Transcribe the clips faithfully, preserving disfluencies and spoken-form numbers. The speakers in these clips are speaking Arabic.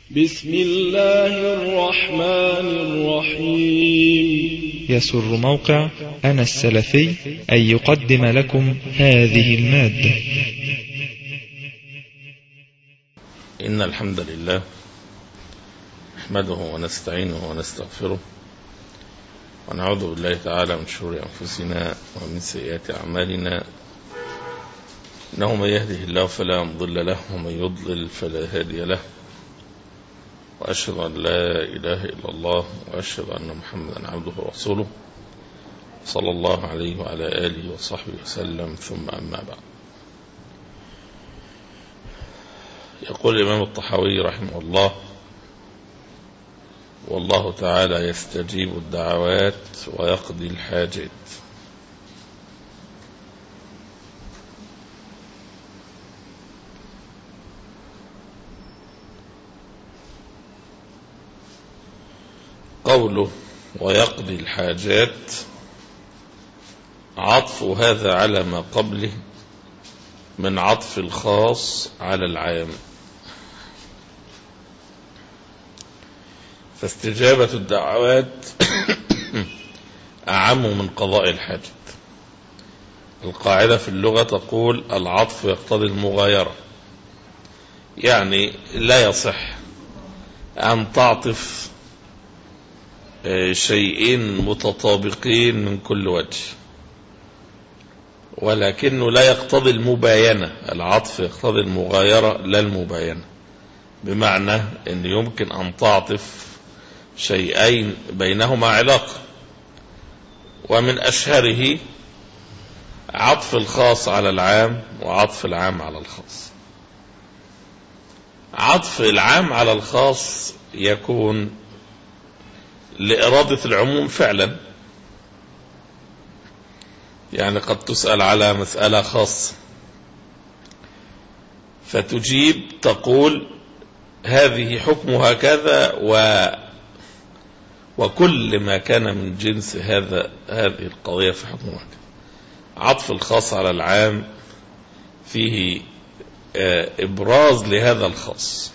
بسم الله الرحمن الرحيم. يسر موقع أنا السلفي أن يقدم لكم هذه المادة. إن الحمد لله نحمده ونستعينه ونستغفره ونعوذ بالله تعالى من شرور أنفسنا ومن سيئات أعمالنا، إنه من يهده الله فلا مضل له ومن يضلل فلا هادي له، وأشهد أن لا إله إلا الله وأشهد أن محمدا عبده ورسوله صلى الله عليه وعلى آله وصحبه وسلم، ثم أما بعد. يقول الإمام الطحاوي رحمه الله: والله تعالى يستجيب الدعوات ويقضي الحاجات. قوله ويقضي الحاجات عطف هذا على ما قبله من عطف الخاص على العام، فاستجابة الدعوات أعم من قضاء الحاجات. القاعدة في اللغة تقول العطف يقتضي المغايرة، يعني لا يصح أن تعطف شيئين متطابقين من كل وجه، ولكنه لا يقتضي المباينة. العطف يقتضي المغايرة لا المباينة، بمعنى أن يمكن أن تعطف شيئين بينهما علاقة، ومن أشهره عطف الخاص على العام وعطف العام على الخاص. عطف العام على الخاص يكون لإرادة العموم فعلا، يعني قد تسأل على مسألة خاصة فتجيب تقول هذه حكمها كذا و وكل ما كان من جنس هذا هذه القضية في حكمها كذا. عطف الخاص على العام فيه إبراز لهذا الخاص،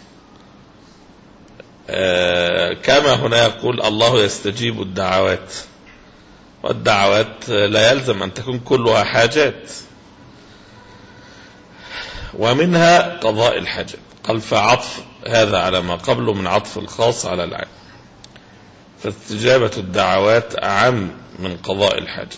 كما هنا يقول الله يستجيب الدعوات، والدعوات لا يلزم أن تكون كلها حاجات، ومنها قضاء الحاجات. قال فعطف هذا على ما قبله من عطف الخاص على العام، فاستجابة الدعوات أعم من قضاء الحاجات.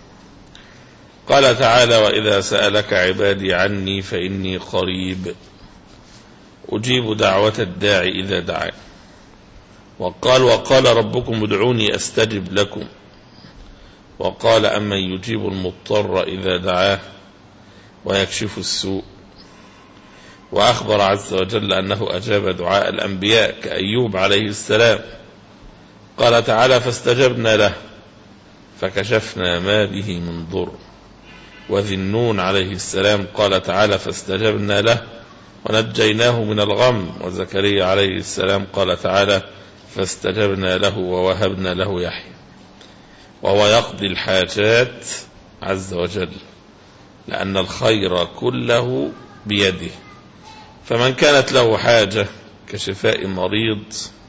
قال تعالى: وإذا سألك عبادي عني فإني قريب أجيب دعوة الداعي إذا دعان. وقال وقال ربكم ادعوني أستجب لكم. وقال أمن يجيب المضطر إذا دعاه ويكشف السوء. وأخبر عز وجل أنه أجاب دعاء الأنبياء كأيوب عليه السلام. قال تعالى: فاستجبنا له فكشفنا ما به من ضر. وذي النون عليه السلام قال تعالى: فاستجبنا له ونجيناه من الغم. وزكريا عليه السلام قال تعالى: فاستجبنا له ووهبنا له يحيى. وهو يقضي الحاجات عز وجل، لأن الخير كله بيده، فمن كانت له حاجة كشفاء مريض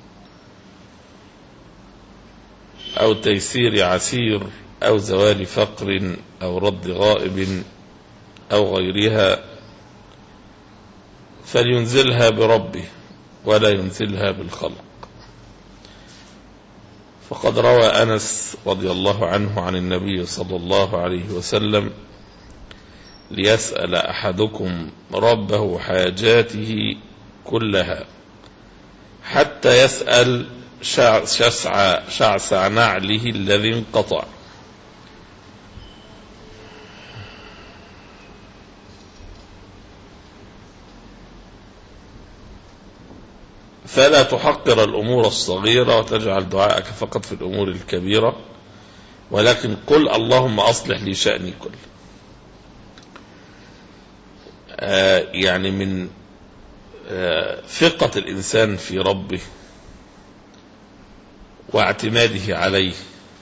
أو تيسير عسير أو زوال فقر أو رد غائب أو غيرها فلينزلها بربه ولا ينزلها بالخلق. فقد روى أنس رضي الله عنه عن النبي صلى الله عليه وسلم: ليسأل أحدكم ربه حاجاته كلها حتى يسأل شسع, شعسع نعله الذي انقطع. فلا تحقر الأمور الصغيرة وتجعل دعاءك فقط في الأمور الكبيرة، ولكن قل اللهم أصلح لي شأني كله. آه يعني من آه ثقة الإنسان في ربه واعتماده عليه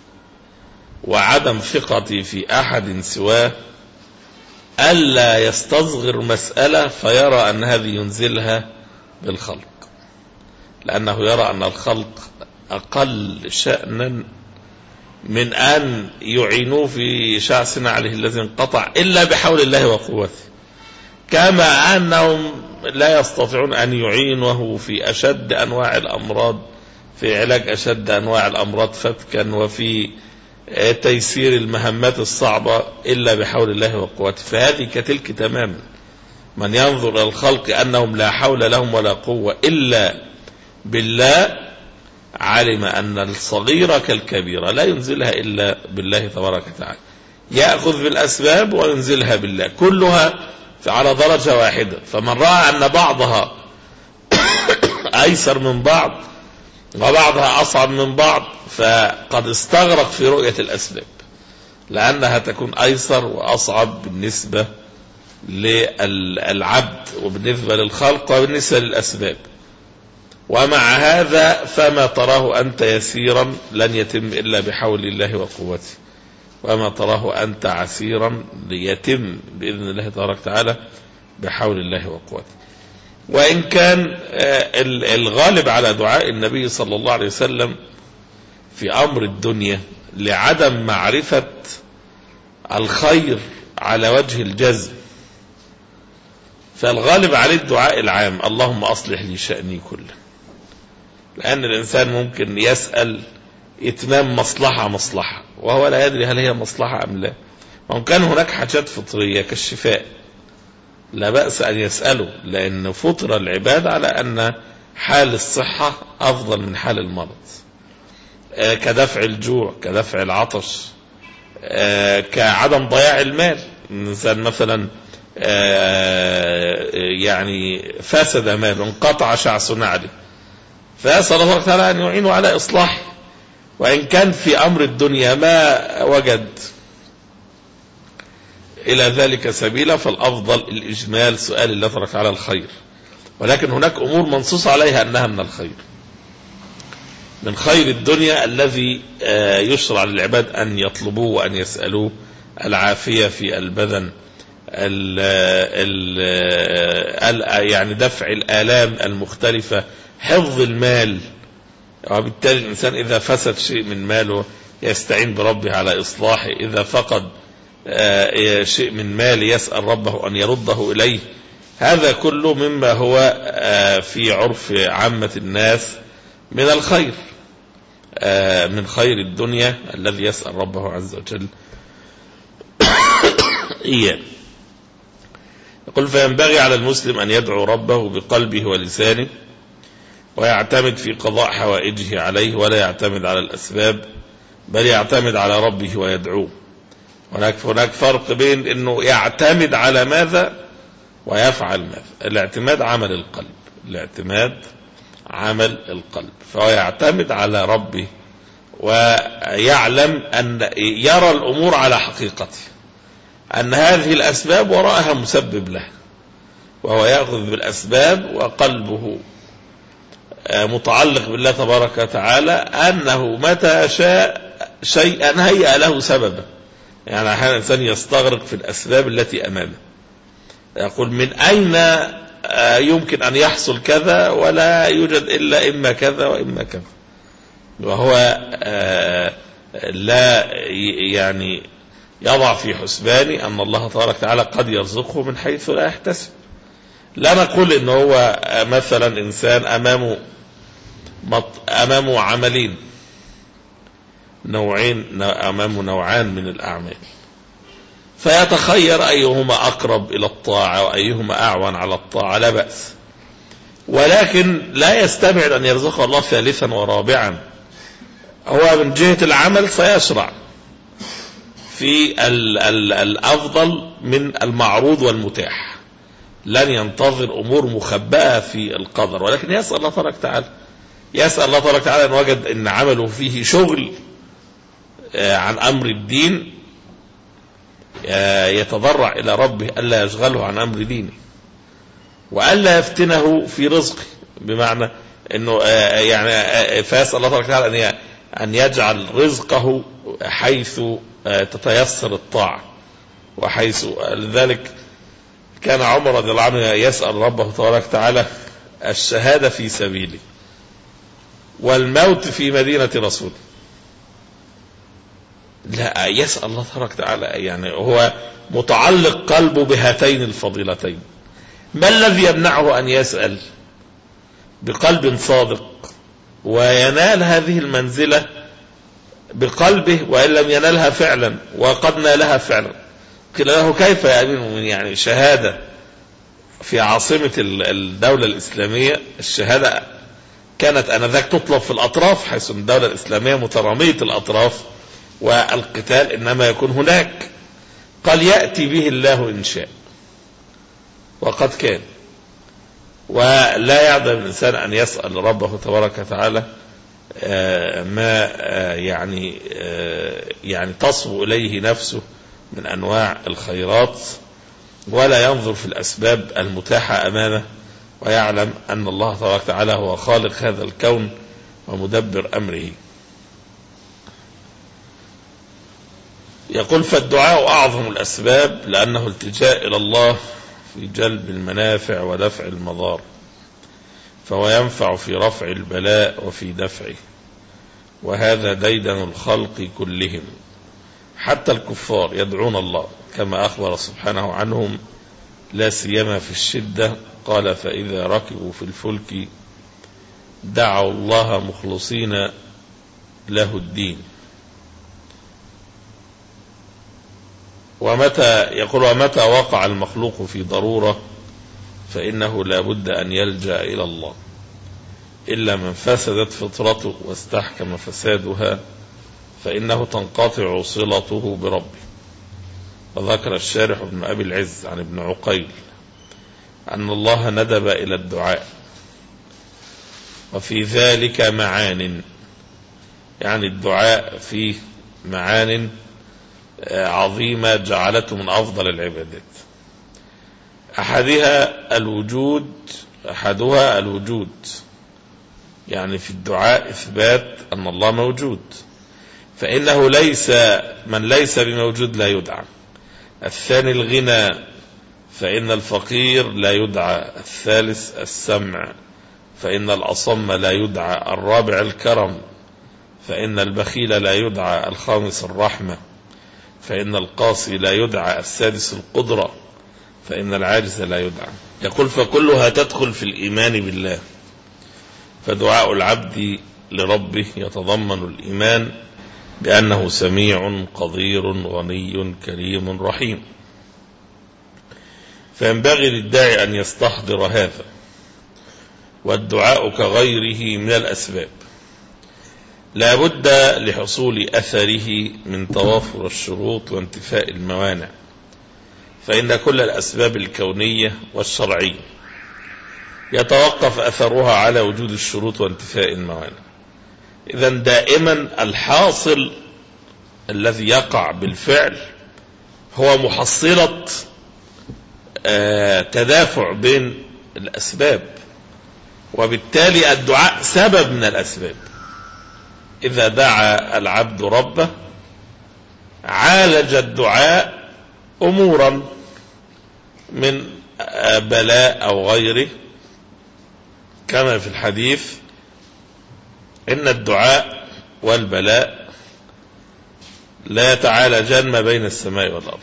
وعدم ثقتي في أحد سواه ألا يستصغر مسألة فيرى أن هذه ينزلها بالخلق. لأنه يرى أن الخلق أقل شأنا من أن يعينوه في شعث نعله الذي انقطع إلا بحول الله وقوته، كما أنهم لا يستطيعون أن يعينوه في أشد أنواع الأمراض، في علاج أشد أنواع الأمراض فتكا، وفي تيسير المهمات الصعبة إلا بحول الله وقوته. فهذه كتلك تماما. من ينظر إلى الخلق أنهم لا حول لهم ولا قوة إلا بالله علم أن الصغيرة كالكبيرة لا ينزلها إلا بالله تبارك وتعالى، يأخذ بالأسباب وينزلها بالله، كلها على درجة واحدة. فمن رأى أن بعضها أيسر من بعض وبعضها أصعب من بعض فقد استغرق في رؤية الأسباب، لأنها تكون أيسر وأصعب بالنسبة للعبد وبالنسبة للخلق وبالنسبة للأسباب. ومع هذا فما تراه أنت يسيرا لن يتم إلا بحول الله وقوته، وما تراه أنت عسيرا ليتم بإذن الله تبارك وتعالى بحول الله وقوته. وإن كان الغالب على دعاء النبي صلى الله عليه وسلم في أمر الدنيا لعدم معرفة الخير على وجه الجزم، فالغالب عليه الدعاء العام اللهم أصلح لي شأني كله، لأن الإنسان ممكن يسأل إتمام مصلحة مصلحة وهو لا يدري هل هي مصلحة أم لا. وإن كان هناك حاجات فطرية كالشفاء لا بأس أن يسأله، لأن فطر العباد على أن حال الصحة أفضل من حال المرض، كدفع الجوع، كدفع العطش، كعدم ضياع المال. الإنسان مثلا يعني فسد ماله، انقطع شعث نعله، فيسأل الله تعالى أن يعينه على إصلاحه. وإن كان في أمر الدنيا ما وجد إلى ذلك سبيلا فالأفضل الإجمال، سؤال الله تبارك على الخير. ولكن هناك أمور منصوص عليها أنها من الخير، من خير الدنيا الذي يشرع للعباد أن يطلبوه وأن يسألوه: العافية في البدن، ال ال يعني دفع الآلام المختلفة، حفظ المال. وبالتالي الإنسان إذا فسد شيء من ماله يستعين بربه على إصلاحه، إذا فقد شيء من مال يسأل ربه أن يرده إليه. هذا كله مما هو في عرف عامة الناس من الخير، من خير الدنيا الذي يسأل ربه عز وجل إياه. يقول: فينبغي على المسلم أن يدعو ربه بقلبه ولسانه، ويعتمد في قضاء حوائجه عليه، ولا يعتمد على الأسباب، بل يعتمد على ربه ويدعوه. هناك هناك فرق بين أنه يعتمد على ماذا ويفعل ماذا. الاعتماد عمل القلب، الاعتماد عمل القلب، فهو يعتمد على ربه ويعلم أن يرى الأمور على حقيقته، أن هذه الأسباب وراءها مسبب له، وهو يأخذ بالأسباب وقلبه متعلق بالله تبارك وتعالى، أنه متى شاء شيئا هيأ له سببا. يعني أحيانا الإنسان يستغرق في الأسباب التي أمامه، يقول: من أين يمكن أن يحصل كذا ولا يوجد إلا إما كذا وإما كذا، وهو لا يعني يضع في حسباني أن الله تبارك وتعالى قد يرزقه من حيث لا يحتسب. لا نقول إنه هو مثلا إنسان أمامه أمامه عملين نوعين، أمامه نوعان من الأعمال، فيتخير أيهما أقرب إلى الطاعة وأيهما أعون على الطاعة، لا بأس، ولكن لا يستبعد أن يرزقه الله ثالثا ورابعا. هو من جهة العمل سيشرع في ال ال الأفضل من المعروض والمتاح، لن ينتظر أمور مخبأة في القدر، ولكن يسأل الله تبارك وتعالى، يسأل الله تبارك وتعالى أن وجد أن عمله فيه شغل عن أمر الدين يتضرع إلى ربه ألا يشغله عن أمر دينه، وألا يفتنه في رزقه، بمعنى أنه يعني فيسأل الله تبارك وتعالى أن يجعل رزقه حيث تتيسر الطاعة، وحيث لذلك كان عمر رضي الله عنه يسأل ربه تبارك وتعالى الشهادة في سبيله، والموت في مدينة رسوله. لا، يسأل الله تبارك وتعالى، يعني هو متعلق قلبه بهاتين الفضيلتين. ما الذي يمنعه أن يسأل بقلب صادق وينال هذه المنزلة بقلبه وإن لم ينالها فعلا، وقد نالها فعلا؟ قيل له كيف يا أمير المؤمنين؟ يعني شهادة في عاصمة الدولة الإسلامية، الشهادة كانت آنذاك تطلب في الأطراف، حيث الدولة الإسلامية مترامية الأطراف والقتال إنما يكون هناك. قال يأتي به الله إن شاء، وقد كان. ولا يعدم الإنسان أن يسأل ربه تبارك وتعالى ما يعني يعني تصبو إليه نفسه من أنواع الخيرات، ولا ينظر في الأسباب المتاحة أمامه، ويعلم أن الله تبارك وتعالى هو خالق هذا الكون ومدبر أمره. يقول فالدعاء أعظم الأسباب، لأنه التجاء إلى الله في جلب المنافع ودفع المضار، فهو ينفع في رفع البلاء وفي دفعه، وهذا ديدن الخلق كلهم، حتى الكفار يدعون الله كما أخبر سبحانه عنهم، لا سيما في الشدة. قال فإذا ركبوا في الفلك دعوا الله مخلصين له الدين. ومتى يقول ومتى وقع المخلوق في ضرورة فإنه لا بد أن يلجأ إلى الله، إلا من فسدت فطرته واستحكم فسادها فإنه تنقطع صلته بربه. وذكر الشارح ابن أبي العز عن ابن عقيل أن الله ندب إلى الدعاء، وفي ذلك معان، يعني الدعاء فيه معان عظيمة جعلته من أفضل العبادات. أحدها الوجود أحدها الوجود يعني في الدعاء إثبات أن الله موجود، فإنه ليس من ليس بموجود لا يدعى. الثاني الغنى، فإن الفقير لا يدعى. الثالث السمع، فإن الأصم لا يدعى. الرابع الكرم، فإن البخيل لا يدعى. الخامس الرحمة، فإن القاسي لا يدعى. السادس القدرة، فإن العاجز لا يدعى. يقول فكلها تدخل في الإيمان بالله، فدعاء العبد لربه يتضمن الإيمان بأنه سميع قدير غني كريم رحيم، فينبغي للداعي أن يستحضر هذا. والدعاء كغيره من الأسباب لا بد لحصول أثره من توافر الشروط وانتفاء الموانع، فإن كل الأسباب الكونية والشرعية يتوقف أثرها على وجود الشروط وانتفاء الموانع. إذن دائما الحاصل الذي يقع بالفعل هو محصلة آه تدافع بين الأسباب، وبالتالي الدعاء سبب من الأسباب. إذا دعا العبد ربه عالج الدعاء أمورا من بلاء أو غيره، كما في الحديث إن الدعاء والبلاء لا يتعالجان ما بين السماء والأرض.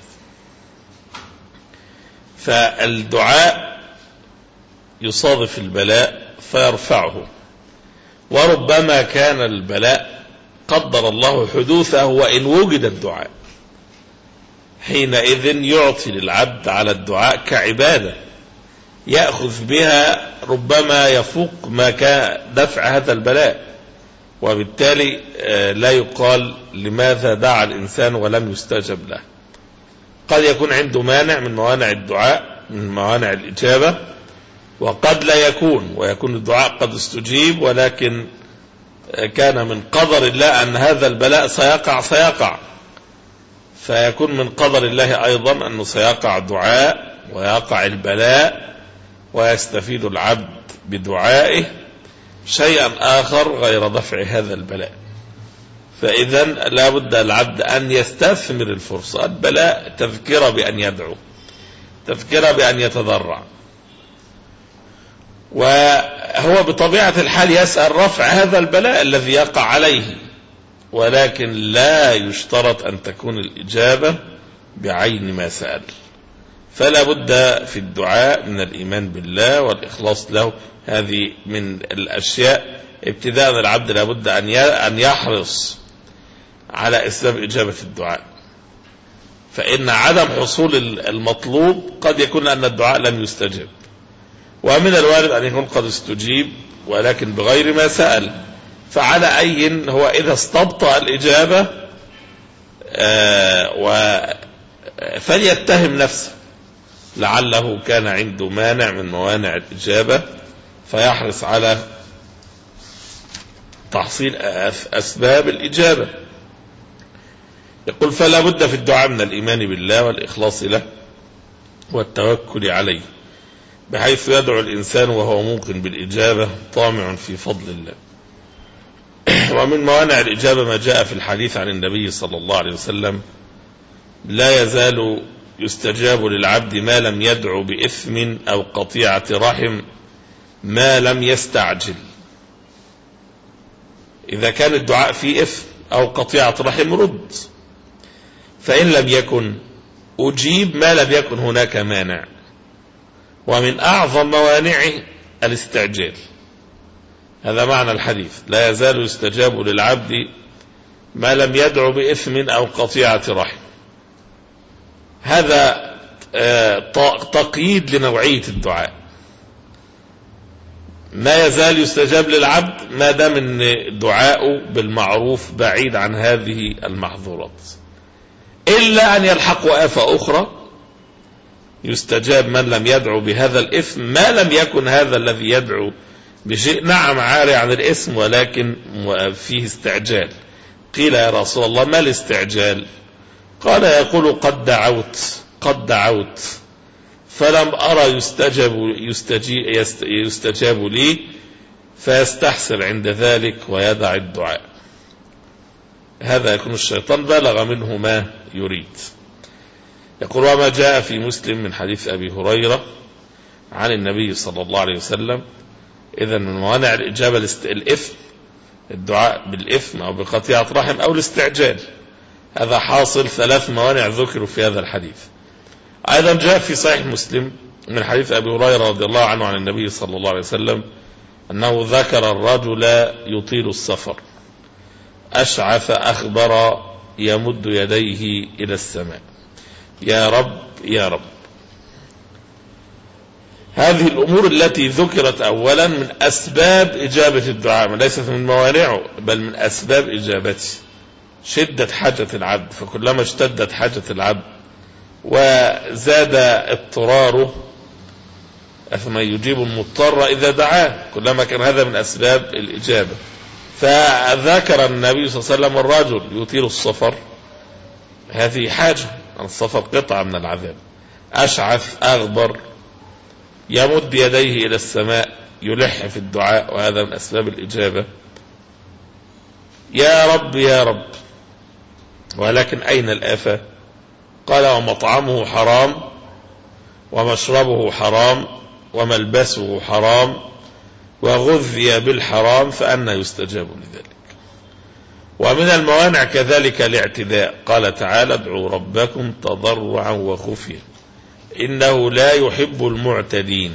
فالدعاء يصادف البلاء فيرفعه، وربما كان البلاء قدر الله حدوثه وإن وجد الدعاء، حينئذ يعطي للعبد على الدعاء كعبادة يأخذ بها ربما يفوق ما كان دفع هذا البلاء، وبالتالي لا يقال لماذا دعا الإنسان ولم يستجب له. قد يكون عنده مانع من موانع الدعاء، من موانع الإجابة، وقد لا يكون، ويكون الدعاء قد استجيب ولكن كان من قدر الله أن هذا البلاء سيقع سيقع فيكون من قدر الله أيضا أنه سيقع دعاء ويقع البلاء، ويستفيد العبد بدعائه شيئا آخر غير دفع هذا البلاء. فإذا لا بد العبد أن يستثمر الفرصة. البلاء تذكر بأن يدعو، تذكر بأن يتضرع. وهو بطبيعة الحال يسأل رفع هذا البلاء الذي يقع عليه، ولكن لا يشترط أن تكون الإجابة بعين ما سأل. فلا بد في الدعاء من الإيمان بالله والإخلاص له. هذه من الأشياء ابتداء العبد لا بد أن يحرص على أسباب إجابة الدعاء، فإن عدم حصول المطلوب قد يكون أن الدعاء لم يستجب، ومن الوارد أن يكون قد استجيب ولكن بغير ما سأل. فعلى أي هو إذا استبطأ الإجابة آه فليتهم نفسه، لعله كان عنده مانع من موانع الإجابة فيحرص على تحصيل أسباب الإجابة. يقول فلا بد في الدعاء من الإيمان بالله والإخلاص له والتوكل عليه، بحيث يدعو الإنسان وهو موقن بالإجابة طامع في فضل الله. ومن موانع الإجابة ما جاء في الحديث عن النبي صلى الله عليه وسلم: لا يزال يستجاب للعبد ما لم يدعو بإثم أو قطيعة رحم ما لم يستعجل. إذا كان الدعاء فيه إثم أو قطيعة رحم رد، فإن لم يكن أجيب ما لم يكن هناك مانع. ومن أعظم موانعه الاستعجال. هذا معنى الحديث: لا يزال يستجاب للعبد ما لم يدعو بإثم أو قطيعة رحم. هذا تقييد لنوعية الدعاء. ما يزال يستجاب للعبد ما دام ان دعاؤه بالمعروف بعيد عن هذه المحظورات، إلا أن يلحقه آفة أخرى يستجاب من لم يدعو بهذا الإثم ما لم يكن هذا الذي يدعو بشيء نعم عاري عن الإثم ولكن فيه استعجال. قيل يا رسول الله ما الاستعجال؟ قال يقول قد دعوت قد دعوت فلم أرى يستجاب, يستجاب لي، فيستحسر عند ذلك ويدع الدعاء. هذا يكون الشيطان بلغ منه ما يريد. يقول وما جاء في مسلم من حديث أبي هريرة عن النبي صلى الله عليه وسلم: إذن من موانع الإجابة الإثم، الدعاء بالإثم أو بقطيعة رحم أو الاستعجال. هذا حاصل ثلاث موانع ذكروا في هذا الحديث. أيضا جاء في صحيح مسلم من حديث أبي هريرة رضي الله عنه عن النبي صلى الله عليه وسلم أنه ذكر الرجل يطيل السفر أشعث أخبر يمد يديه إلى السماء: يا رب يا رب. هذه الأمور التي ذكرت أولا من أسباب إجابة الدعاء، ليست من موانعه بل من أسباب إجابته. شدة حاجة العبد، فكلما اشتدت حاجة العبد وزاد اضطراره ثم يجيب المضطر إذا دعاه، كلما كان هذا من أسباب الإجابة. فذكر النبي صلى الله عليه وسلم الرجل يطيل السفر، هذه حاجة، السفر قطعة من العذاب. أشعث أغبر يمد يديه إلى السماء، يلح في الدعاء، وهذا من أسباب الإجابة. يا رب يا رب. ولكن أين الآفة؟ قال ومطعمه حرام ومشربه حرام وملبسه حرام وغذي بالحرام فأنى يستجاب لذلك. ومن الموانع كذلك الاعتداء. قال تعالى: ادعوا ربكم تضرعا وخفيا إنه لا يحب المعتدين.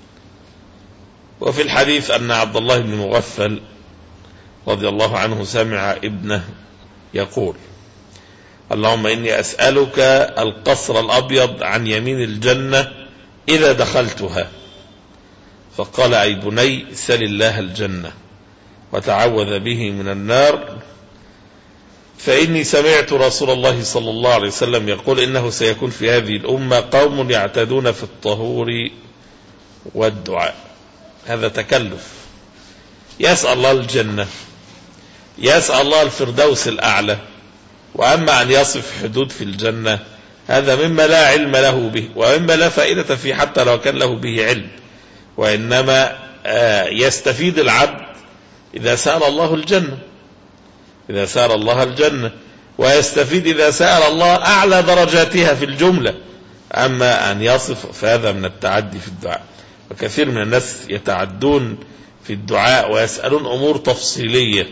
وفي الحديث أن عبد الله بن مغفل رضي الله عنه سمع ابنه يقول: اللهم إني أسألك القصر الأبيض عن يمين الجنة إذا دخلتها. فقال: أي بني سل الله الجنة وتعوذ به من النار، فإني سمعت رسول الله صلى الله عليه وسلم يقول: إنه سيكون في هذه الأمة قوم يعتدون في الطهور والدعاء. هذا تكلف. يسأل الله الجنة، يسأل الله الفردوس الأعلى، وأما أن يصف حدود في الجنة هذا مما لا علم له به ومما لا فائدة فيه حتى لو كان له به علم، وإنما يستفيد العبد إذا سأل الله الجنة، إذا سأل الله الجنة، ويستفيد إذا سأل الله أعلى درجاتها في الجملة. أما أن يصف فهذا من التعدي في الدعاء. وكثير من الناس يتعدون في الدعاء ويسألون أمور تفصيلية،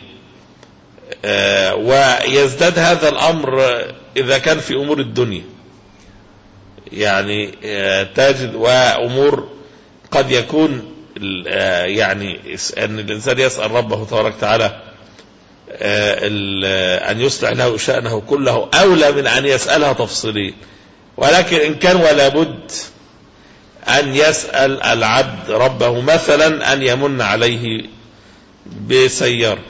ويزداد هذا الأمر إذا كان في أمور الدنيا، يعني تجد وأمور قد يكون يعني أن الإنسان يسأل ربه تبارك وتعالى أن يصلح له شأنه كله أولى من أن يسألها تفصيليا. ولكن إن كان ولا بد أن يسأل العبد ربه مثلا أن يمن عليه بسيارة،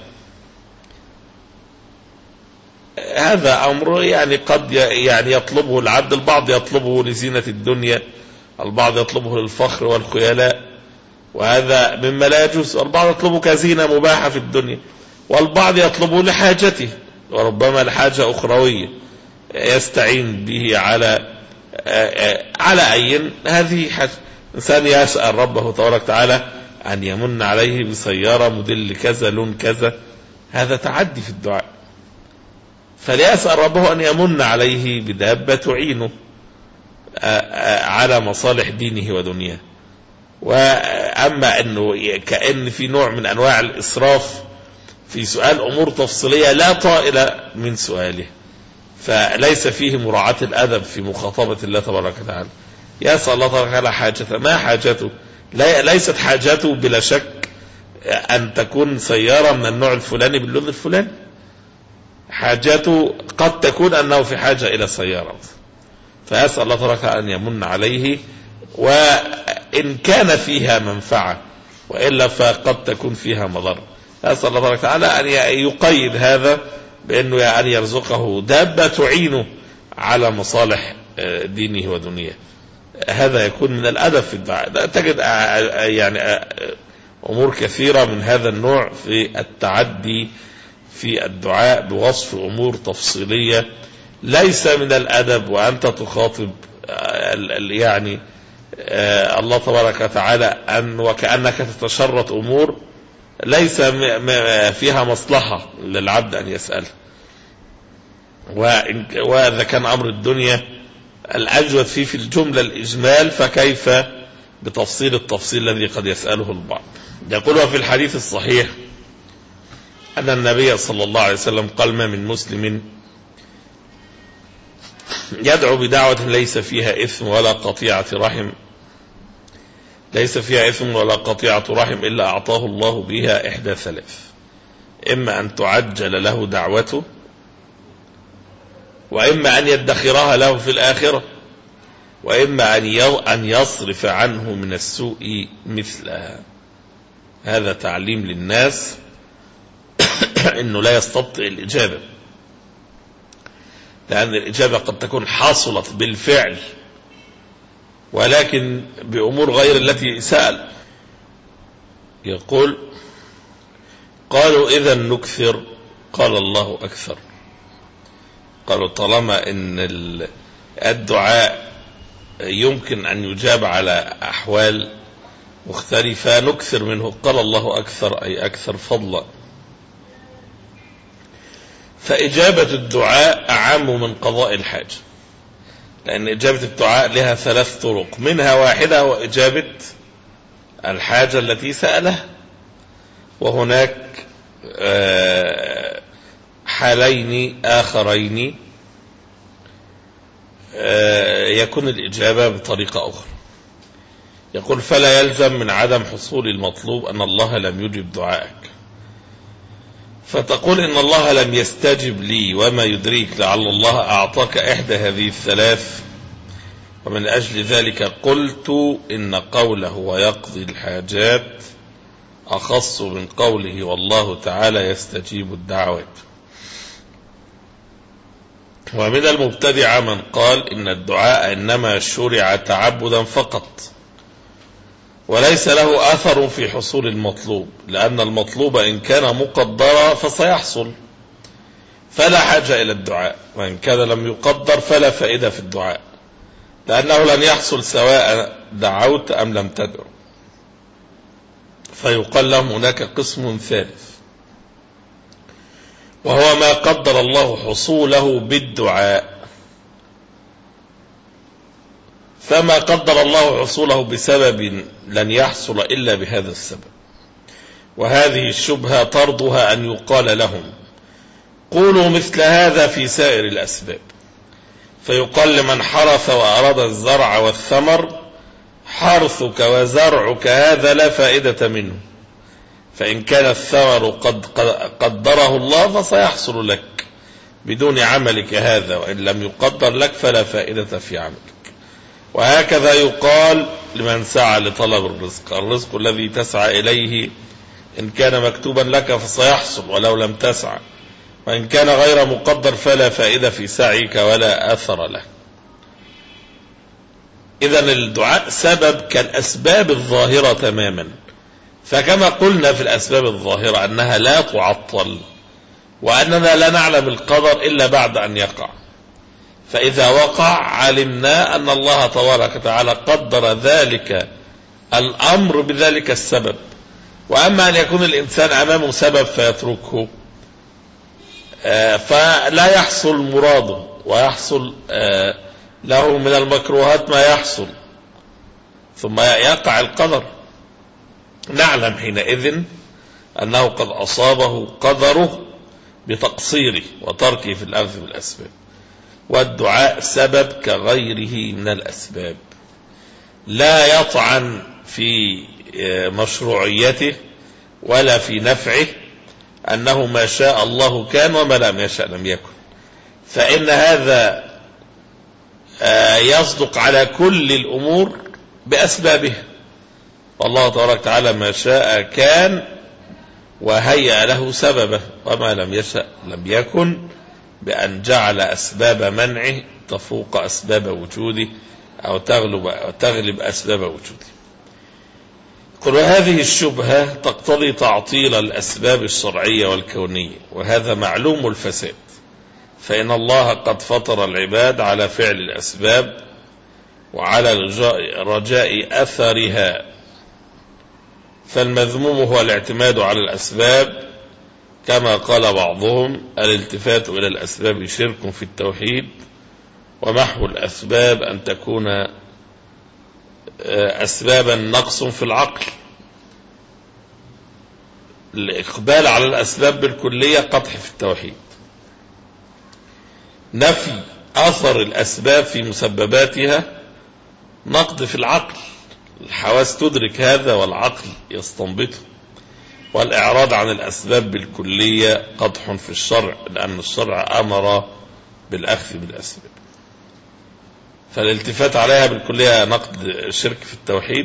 هذا أمر يعني قد يعني يطلبه العبد، البعض يطلبه لزينة الدنيا، البعض يطلبه للفخر والخيلاء، وهذا مما لا يجوز. البعض يطلبه كزينة مباحة في الدنيا، والبعض يطلبه لحاجته، وربما لحاجة أخروية يستعين به على على أي هذه حاجة. إنسان يسأل ربه تبارك وتعالى أن يمن عليه بسيارة موديل كذا لون كذا، هذا تعدي في الدعاء. فليسأل ربه أن يمن عليه بدابة تعينه على مصالح دينه ودنياه. وأما أنه كأن في نوع من أنواع الإسراف في سؤال أمور تفصيلية لا طائل من سؤاله، فليس فيه مراعاة الأدب في مخاطبة الله تبارك وتعالى. يسأل الله تبارك وتعالى حاجته، ما حاجته؟ ليست حاجته بلا شك أن تكون سيارة من النوع الفلاني باللون الفلاني، حاجته قد تكون أنه في حاجة إلى سيارة، فيسأل الله تبارك وتعالى أن يمن عليه، وإن كان فيها منفعة، وإلا فقد تكون فيها مضرة. يسأل الله تبارك وتعالى أن يقيد هذا بأنه أن يرزقه دابة تعينه على مصالح دينه ودنياه. هذا يكون من الأدب في الدعاء. تجد يعني أمور كثيرة من هذا النوع في التعدي في الدعاء بوصف أمور تفصيلية ليس من الأدب، وأنت تخاطب يعني الله تبارك وتعالى أن وكأنك تتشرط أمور ليس فيها مصلحة للعبد أن يسأل. وإذا كان أمر الدنيا الأجود فيه في الجملة الإجمال، فكيف بتفصيل التفصيل الذي قد يسأله البعض. يقول في الحديث الصحيح أن النبي صلى الله عليه وسلم قال: ما من مسلم يدعو بدعوة ليس فيها إثم ولا قطيعة رحم ليس فيها إثم ولا قطيعة رحم إلا أعطاه الله بها إحدى ثلاث: إما أن تعجل له دعوته، وإما أن يدخرها له في الآخرة، وإما أن يصرف عنه من السوء مثلها. هذا تعليم للناس إنه لا يستبطئ الإجابة، لأن الإجابة قد تكون حاصلت بالفعل ولكن بأمور غير التي سأل. يقول: قالوا إذا نكثر، قال الله أكثر. قالوا طالما إن الدعاء يمكن أن يجاب على أحوال مختلفة نكثر منه، قال الله أكثر أي أكثر فضلا. فإجابة الدعاء أعم من قضاء الحاجة، لأن إجابة الدعاء لها ثلاث طرق، منها واحدة وإجابة الحاجة التي سألها، وهناك حالين آخرين يكون الإجابة بطريقة أخرى. يقول: فلا يلزم من عدم حصول المطلوب أن الله لم يجب دعائك، فتقول إن الله لم يستجب لي وما يدريك لعل الله أعطاك إحدى هذه الثلاث، ومن أجل ذلك قلت إن قوله ويقضي الحاجات أخص من قوله والله تعالى يستجيب الدعوات. ومن المبتدع من قال إن الدعاء إنما شرع تعبدا فقط وليس له أثر في حصول المطلوب، لأن المطلوب إن كان مقدرا فسيحصل فلا حاجة إلى الدعاء، وإن كان لم يقدر فلا فائدة في الدعاء، لأنه لن يحصل سواء دعوت أم لم تدعو. فيقال لهم هناك قسم ثالث، وهو ما قدر الله حصوله بالدعاء، فما قدر الله حصوله بسبب لن يحصل إلا بهذا السبب. وهذه الشبهة طردها أن يقال لهم قولوا مثل هذا في سائر الأسباب، فيقال لمن حرث وأراد الزرع والثمر حرثك وزرعك هذا لا فائدة منه، فإن كان الثمر قد قدره الله فسيحصل لك بدون عملك هذا، وإن لم يقدر لك فلا فائدة في عملك. وهكذا يقال لمن سعى لطلب الرزق، الرزق الذي تسعى إليه إن كان مكتوبا لك فسيحصل ولو لم تسعى، وإن كان غير مقدر فلا فائدة في سعيك ولا أثر له. إذن الدعاء سبب كالأسباب الظاهرة تماما، فكما قلنا في الأسباب الظاهرة أنها لا تعطل، وأننا لا نعلم القدر إلا بعد أن يقع، فإذا وقع علمنا أن الله تبارك وتعالى قدر ذلك الأمر بذلك السبب. وأما أن يكون الإنسان أمامه سبب فيتركه فلا يحصل مراده ويحصل له من المكروهات ما يحصل ثم يقع القدر، نعلم حينئذ أنه قد أصابه قدره بتقصيره وتركه في الأخذ بالأسباب. والدعاء سبب كغيره من الأسباب، لا يطعن في مشروعيته ولا في نفعه، أنه ما شاء الله كان وما لم يشاء لم يكن، فإن هذا يصدق على كل الأمور بأسبابها، والله تبارك وتعالى ما شاء كان وهيأ له سببه، وما لم يشاء لم يكن، بأن جعل أسباب منعه تفوق أسباب وجوده أو تغلب, أو تغلب أسباب وجوده. قل وهذه الشبهة تقتضي تعطيل الأسباب الشرعية والكونية، وهذا معلوم الفساد، فإن الله قد فطر العباد على فعل الأسباب وعلى رجاء أثرها، فالمذموم هو الاعتماد على الأسباب، كما قال بعضهم الالتفات إلى الأسباب شرك في التوحيد، ومحو الأسباب أن تكون أسبابا نقص في العقل. الإقبال على الأسباب بالكلية قدح في التوحيد. نفي أثر الأسباب في مسبباتها نقد في العقل، الحواس تدرك هذا والعقل يستنبطه. والإعراض عن الأسباب بالكلية قدح في الشرع، لأن الشرع أمر بالأخذ بالأسباب، فالالتفات عليها بالكلية نقد شرك في التوحيد.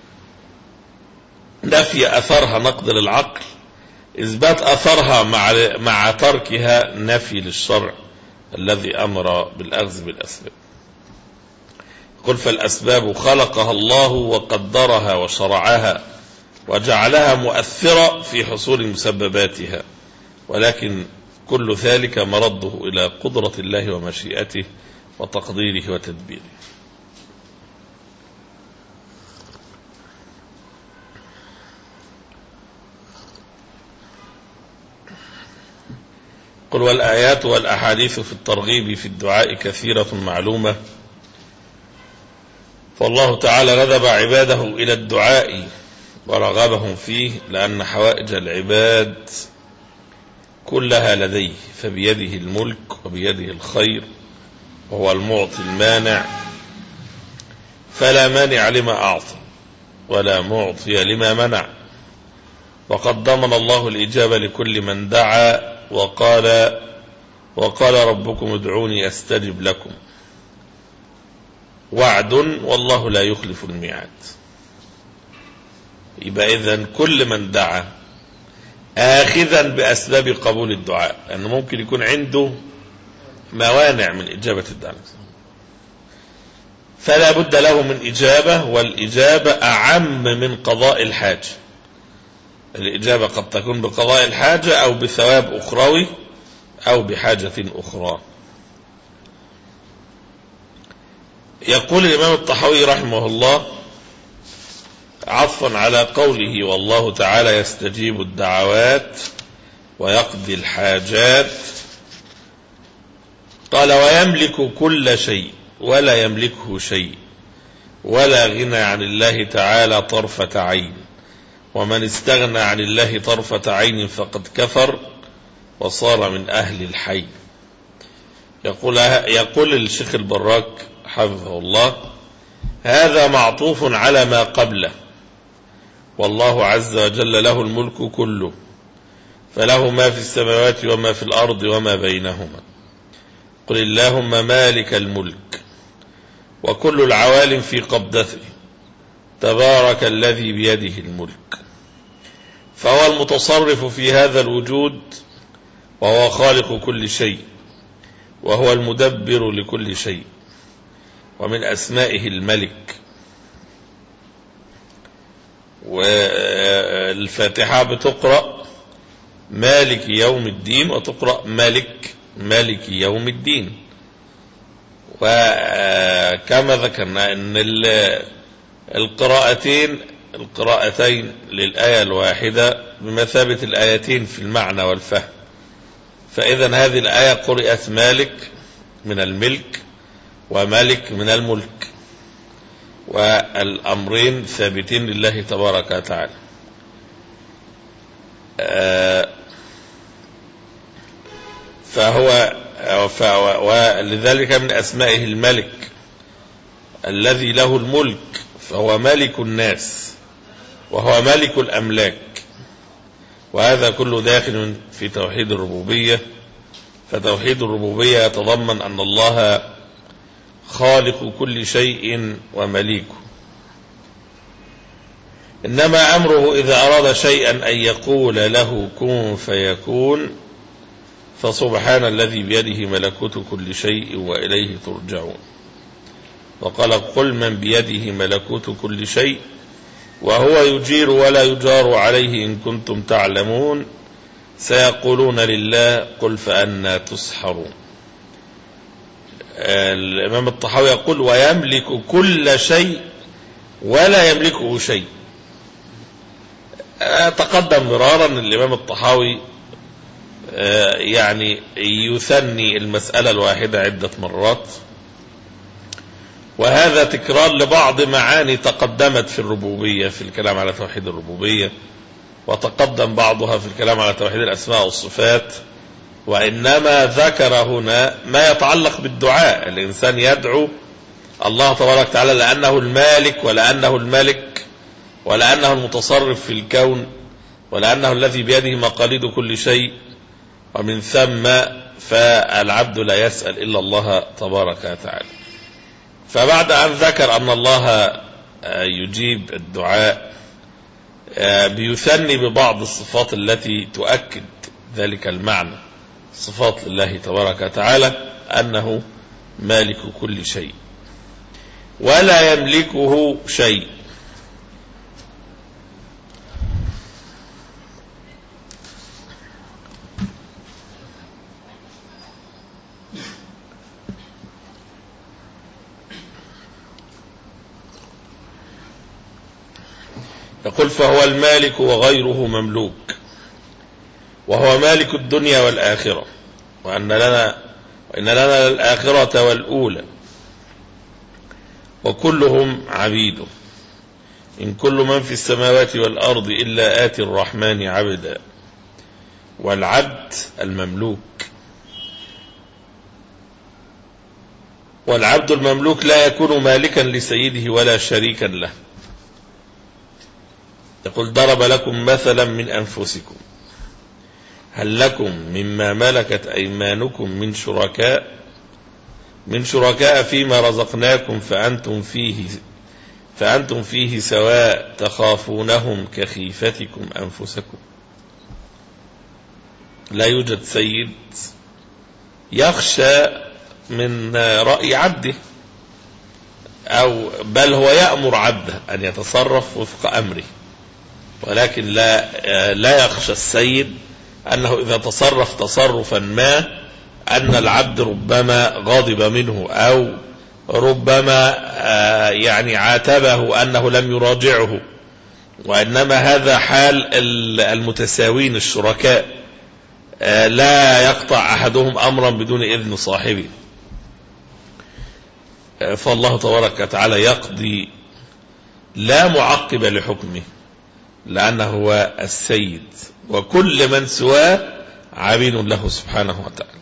نفي أثرها نقد للعقل، إثبات أثرها مع, مع تركها نفي للشرع الذي أمر بالأخذ بالأسباب. قل فالأسباب خلقها الله وقدرها وشرعها وجعلها مؤثرة في حصول مسبباتها، ولكن كل ذلك مرده إلى قدرة الله ومشيئته وتقديره وتدبيره. قل والآيات والأحاديث في الترغيب في الدعاء كثيرة معلومة، فالله تعالى ندب عباده إلى الدعاء ورغبهم فيه، لأن حوائج العباد كلها لديه، فبيده الملك وبيده الخير، وهو المعطي المانع، فلا مانع لما أعطى ولا معطي لما منع. وقد ضمن الله الإجابة لكل من دعا وقال وقال ربكم ادعوني أستجب لكم، وعد والله لا يخلف الميعاد. يبقى إذن كل من دعا آخذا بأسباب قبول الدعاء، لأنه ممكن يكون عنده موانع من إجابة الدعاء، فلا بد له من إجابة، والإجابة أعم من قضاء الحاجة. الإجابة قد تكون بقضاء الحاجة أو بثواب أخروي أو بحاجة أخرى. يقول الإمام الطحاوي رحمه الله عطفا على قوله والله تعالى يستجيب الدعوات ويقضي الحاجات، قال ويملك كل شيء ولا يملكه شيء، ولا غنى عن الله تعالى طرفة عين، ومن استغنى عن الله طرفة عين فقد كفر وصار من أهل الحي. يقول, يقول الشيخ البراك حفظه الله: هذا معطوف على ما قبله، والله عز وجل له الملك كله، فله ما في السماوات وما في الأرض وما بينهما. قل اللهم مالك الملك وكل العوالم في قبضته، تبارك الذي بيده الملك. فهو المتصرف في هذا الوجود، وهو خالق كل شيء، وهو المدبر لكل شيء. ومن أسمائه الملك. والفاتحة بتقرأ مالك يوم الدين، وتقرأ ملك مالك يوم الدين. وكما ذكرنا أن القراءتين القراءتين للآية الواحدة بمثابة الآيتين في المعنى والفهم. فإذا هذه الآية قرأت مالك من الملك وملك من الملك، والأمرين ثابتين لله تبارك وتعالى. فهو ولذلك من أسمائه الملك الذي له الملك، فهو ملك الناس وهو ملك الأملاك. وهذا كله داخل في توحيد الربوبية. فتوحيد الربوبية يتضمن أن الله خالق كل شيء ومليكه، إنما أمره إذا أراد شيئا أن يقول له كن فيكون. فسبحان الذي بيده ملكوت كل شيء وإليه ترجعون. وقال قل من بيده ملكوت كل شيء وهو يجير ولا يجار عليه إن كنتم تعلمون سيقولون لله قل فأنا تسحرون. الإمام الطحاوي يقول ويملك كل شيء ولا يملكه شيء. تقدم مرارا الإمام الطحاوي يعني يثني المسألة الواحدة عدة مرات، وهذا تكرار لبعض معاني تقدمت في الربوبية في الكلام على توحيد الربوبية، وتقدم بعضها في الكلام على توحيد الأسماء والصفات. وإنما ذكر هنا ما يتعلق بالدعاء. الإنسان يدعو الله تبارك وتعالى لأنه المالك، ولأنه الملك، ولأنه المتصرف في الكون، ولأنه الذي بيده مقاليد كل شيء. ومن ثم فالعبد لا يسأل إلا الله تبارك وتعالى. فبعد أن ذكر أن الله يجيب الدعاء بيثني ببعض الصفات التي تؤكد ذلك المعنى، صفات لله تبارك وتعالى أنه مالك كل شيء ولا يملكه شيء. يقول فهو المالك وغيره مملوك، وهو مالك الدنيا والآخرة، وأن لنا وإن لنا الآخرة والأولى، وكلهم عبيده، إن كل من في السماوات والأرض إلا آتي الرحمن عبدا. والعبد المملوك، والعبد المملوك لا يكون مالكا لسيده ولا شريكا له. يقول ضرب لكم مثلا من أنفسكم هل لكم مما ملكت أيمانكم من شركاء من شركاء فيما رزقناكم فأنتم فيه فأنتم فيه سواء تخافونهم كخيفتكم أنفسكم. لا يوجد سيد يخشى من رأي عبده، أو بل هو يأمر عبده أن يتصرف وفق أمره، ولكن لا لا يخشى السيد أنه إذا تصرف تصرفا ما أن العبد ربما غضب منه، أو ربما يعني عاتبه أنه لم يراجعه. وإنما هذا حال المتساوين الشركاء، لا يقطع أحدهم أمرا بدون إذن صاحبه. فالله تبارك وتعالى يقضي لا معقب لحكمه، لأنه هو السيد، وكل من سواه عبيد له سبحانه وتعالى.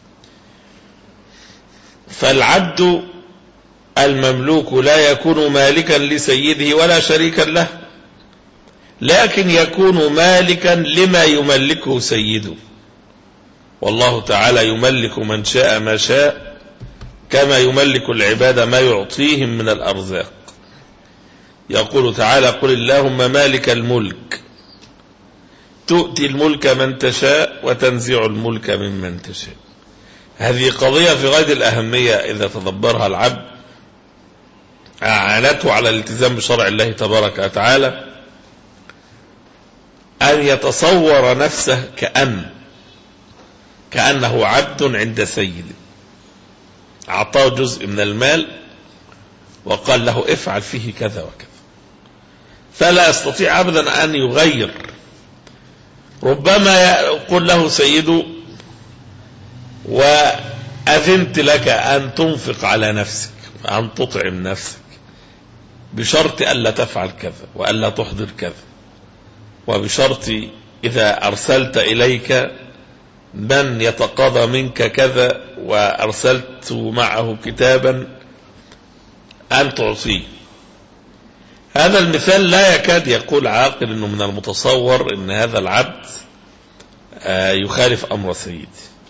فالعبد المملوك لا يكون مالكا لسيده ولا شريكا له، لكن يكون مالكا لما يملكه سيده، والله تعالى يملك من شاء ما شاء، كما يملك العباد ما يعطيهم من الأرزاق. يقول تعالى: قل اللهم مالك الملك تؤتي الملك من تشاء وتنزع الملك ممن تشاء. هذه قضية في غاية الأهمية إذا تدبرها العبد، أعانته على الالتزام بشرع الله تبارك وتعالى أن يتصور نفسه كأن كأنه عبد عند سيده، أعطاه جزء من المال وقال له افعل فيه كذا وكذا، فلا يستطيع أبدا أن يغير. ربما يقول له سيده: وأذنت لك أن تنفق على نفسك، أن تطعم نفسك، بشرط ألا تفعل كذا وألا تحضر كذا، وبشرط إذا أرسلت إليك من يتقاضى منك كذا وأرسلت معه كتابا أن تعطيه. هذا المثال لا يكاد يقول عاقل أنه من المتصور أن هذا العبد يخالف أمر سيده،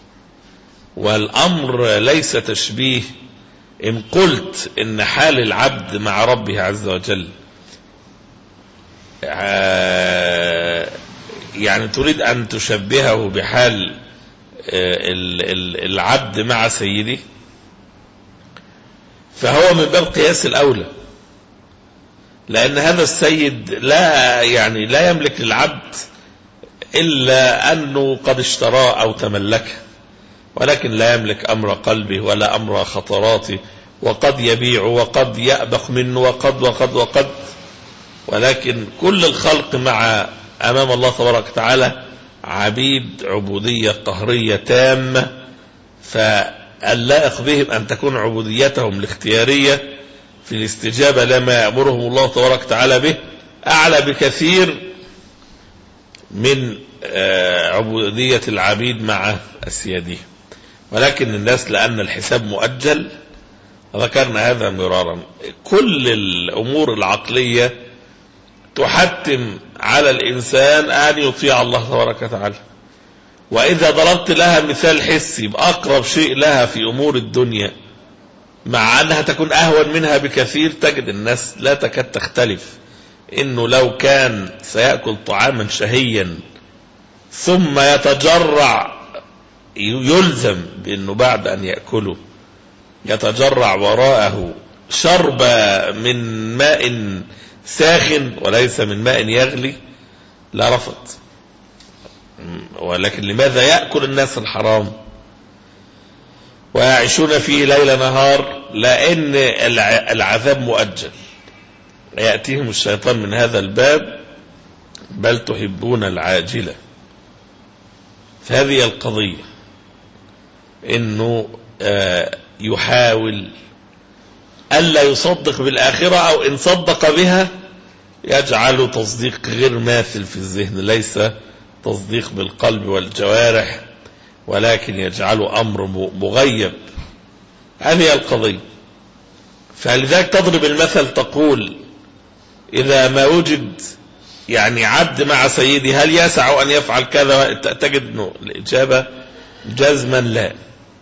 والأمر ليس تشبيه. إن قلت إن حال العبد مع ربه عز وجل يعني تريد أن تشبهه بحال العبد مع سيده، فهو من باب قياس الأولى، لأن هذا السيد لا يعني لا يملك للعبد إلا أنه قد اشتراه أو تملكه، ولكن لا يملك أمر قلبه ولا أمر خطراته، وقد يبيع وقد يأبق منه وقد وقد وقد ولكن كل الخلق مع أمام الله تبارك وتعالى عبيد عبودية قهرية تامة، فاللائق بهم أن تكون عبوديتهم الاختيارية في الاستجابة لما يأمرهم الله تبارك وتعالى به أعلى بكثير من عبودية العبيد مع أسيادهم. ولكن الناس لأن الحساب مؤجل، ذكرنا هذا مرارا، كل الأمور العقلية تحتم على الإنسان أن يطيع الله تبارك وتعالى. وإذا ضربت لها مثال حسي بأقرب شيء لها في أمور الدنيا مع أنها تكون أهون منها بكثير، تجد الناس لا تكاد تختلف. إنه لو كان سيأكل طعاما شهيا ثم يتجرع، يلزم بأنه بعد أن يأكله يتجرع وراءه شرب من ماء ساخن وليس من ماء يغلي، لا رفض. ولكن لماذا يأكل الناس الحرام ويعيشون فيه ليل نهار؟ لأن العذاب مؤجل، يأتيهم الشيطان من هذا الباب، بل تحبون العاجلة. فهذه القضية، إنه يحاول ألا يصدق بالآخرة، أو إن صدق بها يجعل تصديق غير ماثل في الذهن، ليس تصديق بالقلب والجوارح، ولكن يجعل أمر مغيب. هذه القضية. فلذلك تضرب المثل تقول: إذا ما وجد يعني عبد مع سيدي هل يسع أن يفعل كذا؟ تجد أنه الإجابة جزما لا.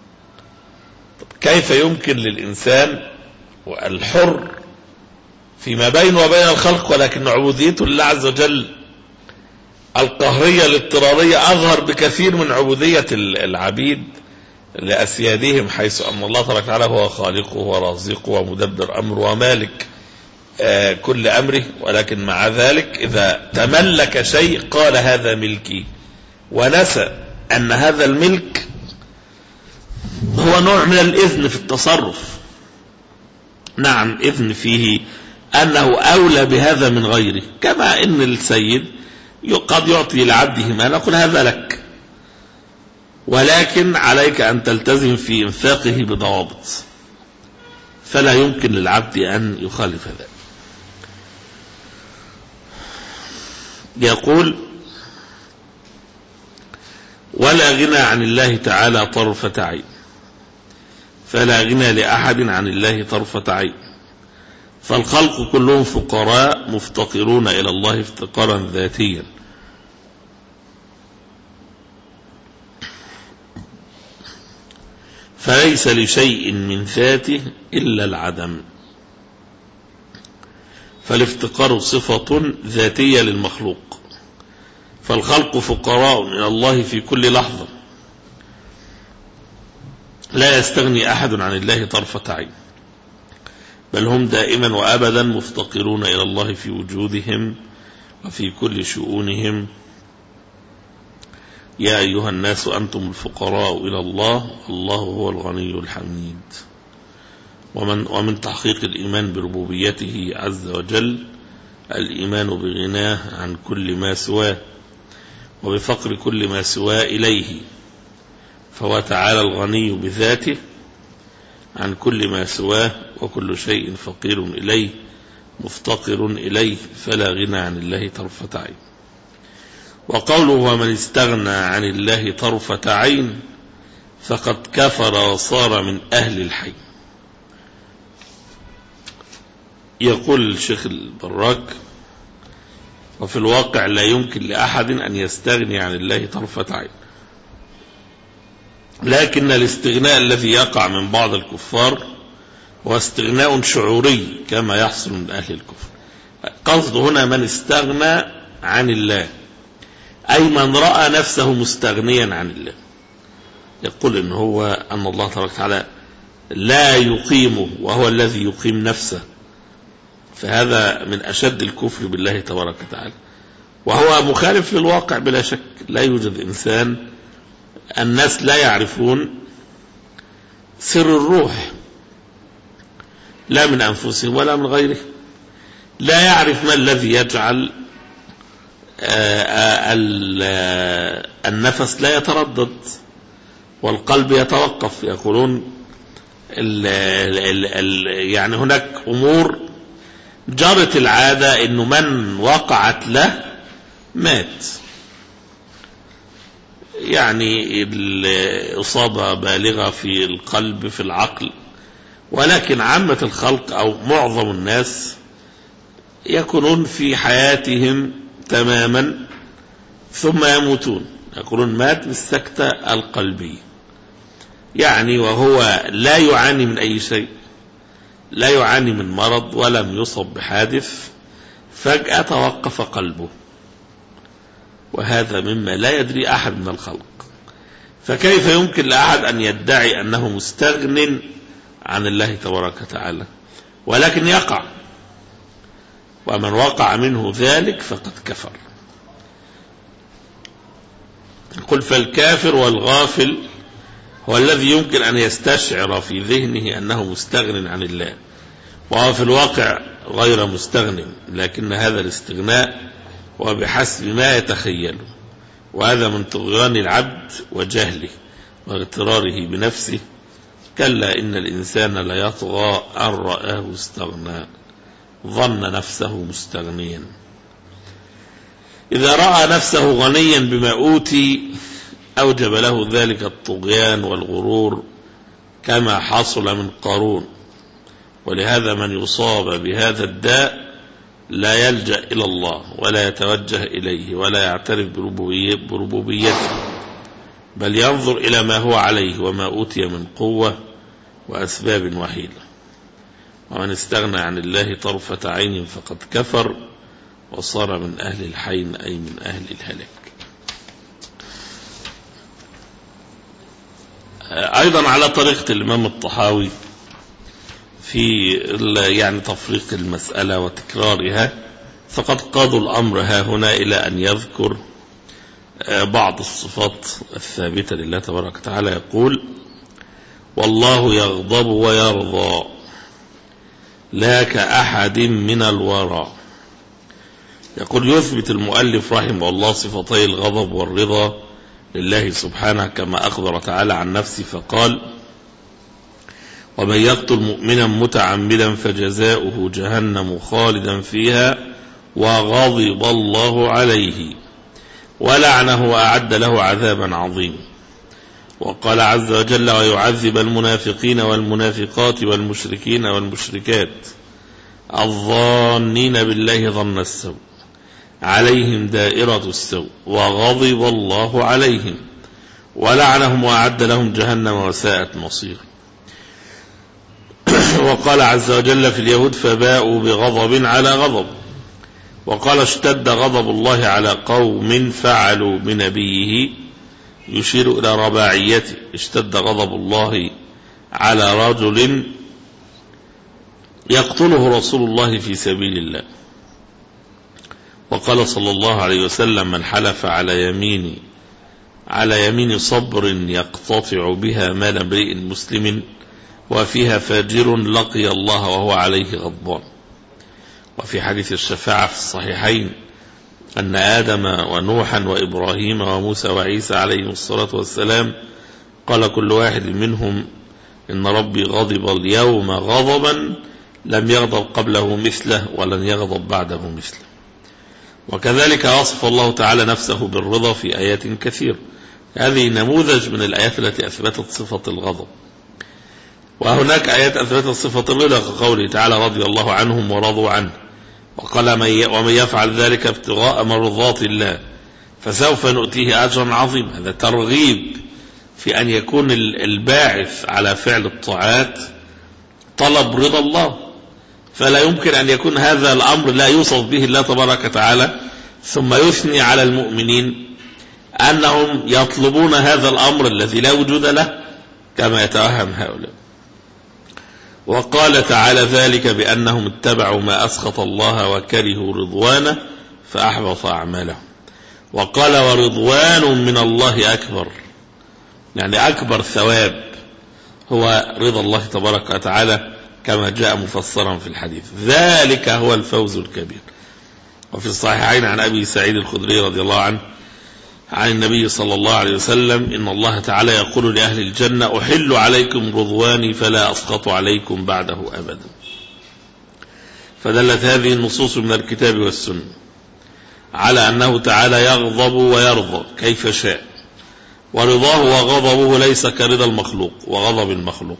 كيف يمكن للإنسان والحر فيما بينه وبين الخلق، ولكن عبوديته لله عز وجل القهرية الاضطرارية أظهر بكثير من عبودية العبيد لأسيادهم، حيث أن الله تبارك وتعالى هو خالقه ورازقه ومدبر أمره ومالك آه كل أمره، ولكن مع ذلك إذا تملك شيء قال هذا ملكي، ونسى أن هذا الملك هو نوع من الإذن في التصرف. نعم، إذن فيه أنه أولى بهذا من غيره، كما أن السيد قد يعطي لعبده ما نقول هذا لك، ولكن عليك أن تلتزم في إنفاقه بضوابط. فلا يمكن للعبد أن يخالف ذلك. يقول: ولا غنى عن الله تعالى طرفة عين، فلا غنى لأحد عن الله طرفة عين، فالخلق كلهم فقراء مفتقرون إلى الله افتقارا ذاتيا، فليس لشيء من ذاته إلا العدم، فالافتقار صفة ذاتية للمخلوق، فالخلق فقراء إلى الله في كل لحظة، لا يستغني أحد عن الله طرفة عين، بل هم دائما وأبدا مفتقرون إلى الله في وجودهم وفي كل شؤونهم. يا أيها الناس أنتم الفقراء إلى الله والله هو الغني الحميد. ومن, ومن تحقيق الإيمان بربوبيته عز وجل الإيمان بغناه عن كل ما سواه وبفقر كل ما سواه إليه، فهو تعالى الغني بذاته عن كل ما سواه، وكل شيء فقير إليه مفتقر إليه، فلا غنى عن الله طرفة عين. وقوله: ومن استغنى عن الله طرفة عين فقد كفر وصار من أهل الحي. يقول الشيخ البراك: وفي الواقع لا يمكن لأحد أن يستغني عن الله طرفة عين، لكن الاستغناء الذي يقع من بعض الكفار هو استغناء شعوري كما يحصل من أهل الكفر. قصد هنا من استغنى عن الله، أي من رأى نفسه مستغنيا عن الله، يقول إن هو أن الله تبارك وتعالى لا يقيمه وهو الذي يقيم نفسه، فهذا من أشد الكفر بالله تبارك وتعالى، وهو مخالف للواقع بلا شك. لا يوجد إنسان، الناس لا يعرفون سر الروح لا من أنفسهم ولا من غيره، لا يعرف ما الذي يجعل النفس لا يتردد والقلب يتوقف. يقولون ال ال ال يعني هناك أمور جرت العادة إنه من وقعت له مات، يعني الإصابة بالغة في القلب في العقل، ولكن عامة الخلق أو معظم الناس يكونون في حياتهم تماما ثم يموتون. يقولون مات بالسكتة القلبية، يعني وهو لا يعاني من أي شيء، لا يعاني من مرض ولم يصب بحادث، فجأة توقف قلبه، وهذا مما لا يدري أحد من الخلق. فكيف يمكن لأحد أن يدعي أنه مستغن عن الله تبارك وتعالى؟ ولكن يقع، ومن وقع منه ذلك فقد كفر. قل: فالكافر والغافل هو الذي يمكن أن يستشعر في ذهنه أنه مستغن عن الله، وهو في الواقع غير مستغن، لكن هذا الاستغناء وبحسب ما يتخيله، وهذا من طغيان العبد وجهله واغتراره بنفسه. كلا إن الإنسان ليطغى أن رآه استغنى، ظن نفسه مستغنيا. إذا رأى نفسه غنيا بما أوتي أوجب له ذلك الطغيان والغرور كما حصل من قارون. ولهذا من يصاب بهذا الداء لا يلجأ إلى الله ولا يتوجه إليه ولا يعترف بربوبيته، بل ينظر إلى ما هو عليه وما أوتي من قوة وأسباب وحيلة. ومن استغنى عن الله طرفة عين فقد كفر وصار من أهل الحين، أي من أهل الهلاك. أيضا على طريقة الإمام الطحاوي في يعني تفريق المسألة وتكرارها، فقد قادوا الأمر ها هنا إلى أن يذكر بعض الصفات الثابتة لله تبارك وتعالى. يقول: والله يغضب ويرضى لا كأحد من الورى. يقول: يثبت المؤلف رحمه الله صفتي الغضب والرضا لله سبحانه كما أخبر تعالى عن نفسه، فقال: ومن يقتل مؤمنا متعمدا فجزاؤه جهنم خالدا فيها وغضب الله عليه ولعنه وأعد له عذابا عظيما. وقال عز وجل ويعذب المنافقين والمنافقات والمشركين والمشركات الظانين بالله ظن السوء عليهم دائرة السوء وغضب الله عليهم ولعنهم وأعد لهم جهنم وساءت مصيرا. وقال عز وجل في اليهود فباءوا بغضب على غضب. وقال اشتد غضب الله على قوم فعلوا بنبيه يشير إلى رباعيته. اشتد غضب الله على رجل يقتله رسول الله في سبيل الله. وقال صلى الله عليه وسلم من حلف على يمين على يمين صبر يقتطع بها مال امرئ مسلم وفيها فاجر لقي الله وهو عليه غضبان. وفي حديث الشفاعة في الصحيحين أن آدم ونوحا وإبراهيم وموسى وعيسى عليهم الصلاة والسلام قال كل واحد منهم إن ربي غضب اليوم غضبا لم يغضب قبله مثله ولن يغضب بعده مثله. وكذلك وصف الله تعالى نفسه بالرضا في آيات كثيرة. هذه نموذج من الآيات التي أثبتت صفة الغضب. وهناك آيات أثبتت صفة الرضا كقوله تعالى رضي الله عنهم ورضوا عنه. وقال ومن يفعل ذلك ابتغاء مرضات الله فسوف نؤتيه أجرا عظيما. هذا ترغيب في أن يكون الباعث على فعل الطاعات طلب رضا الله. فلا يمكن أن يكون هذا الأمر لا يوصف به الله تبارك وتعالى ثم يثني على المؤمنين أنهم يطلبون هذا الأمر الذي لا وجود له كما يتوهم هؤلاء. وقال تعالى ذلك بأنهم اتبعوا ما أسخط الله وكرهوا رضوانه فأحبط أعمالهم. وقال ورضوان من الله أكبر، يعني أكبر ثواب هو رضا الله تبارك وتعالى كما جاء مفسرا في الحديث. ذلك هو الفوز الكبير. وفي الصحيحين عن أبي سعيد الخدري رضي الله عنه عن النبي صلى الله عليه وسلم إن الله تعالى يقول لأهل الجنة أحل عليكم رضواني فلا أسقط عليكم بعده أبدا. فدلت هذه النصوص من الكتاب والسنة على أنه تعالى يغضب ويرضى كيف شاء، ورضاه وغضبه ليس كرضا المخلوق وغضب المخلوق،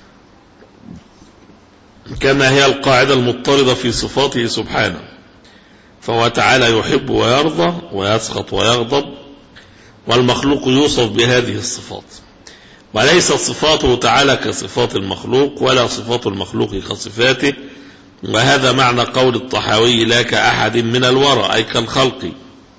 كما هي القاعدة المضطردة في صفاته سبحانه. فهو تعالى يحب ويرضى ويسخط ويغضب، والمخلوق يوصف بهذه الصفات، وليس صفاته تعالى كصفات المخلوق ولا صفات المخلوق كصفاته. وهذا معنى قول الطحاوي لا كأحد من الورى أي كالخلق،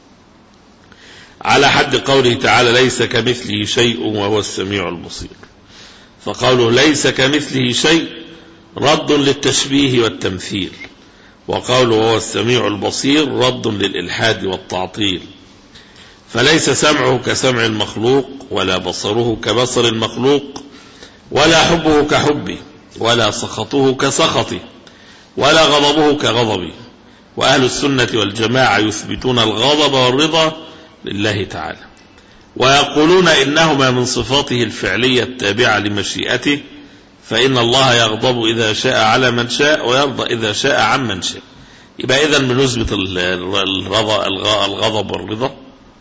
على حد قوله تعالى ليس كمثله شيء وهو السميع البصير. فقوله ليس كمثله شيء رد للتشبيه والتمثيل، وقوله وهو السميع البصير رد للإلحاد والتعطيل. فليس سمعه كسمع المخلوق ولا بصره كبصر المخلوق ولا حبه كحبه ولا سخطه كسخطه ولا غضبه كغضبه. وأهل السنة والجماعة يثبتون الغضب والرضا لله تعالى، ويقولون إنهما من صفاته الفعلية التابعة لمشيئته، فإن الله يغضب إذا شاء على من شاء ويرضى إذا شاء عن من شاء. يبقى إذن من نسبة الرضا الغضب والرضا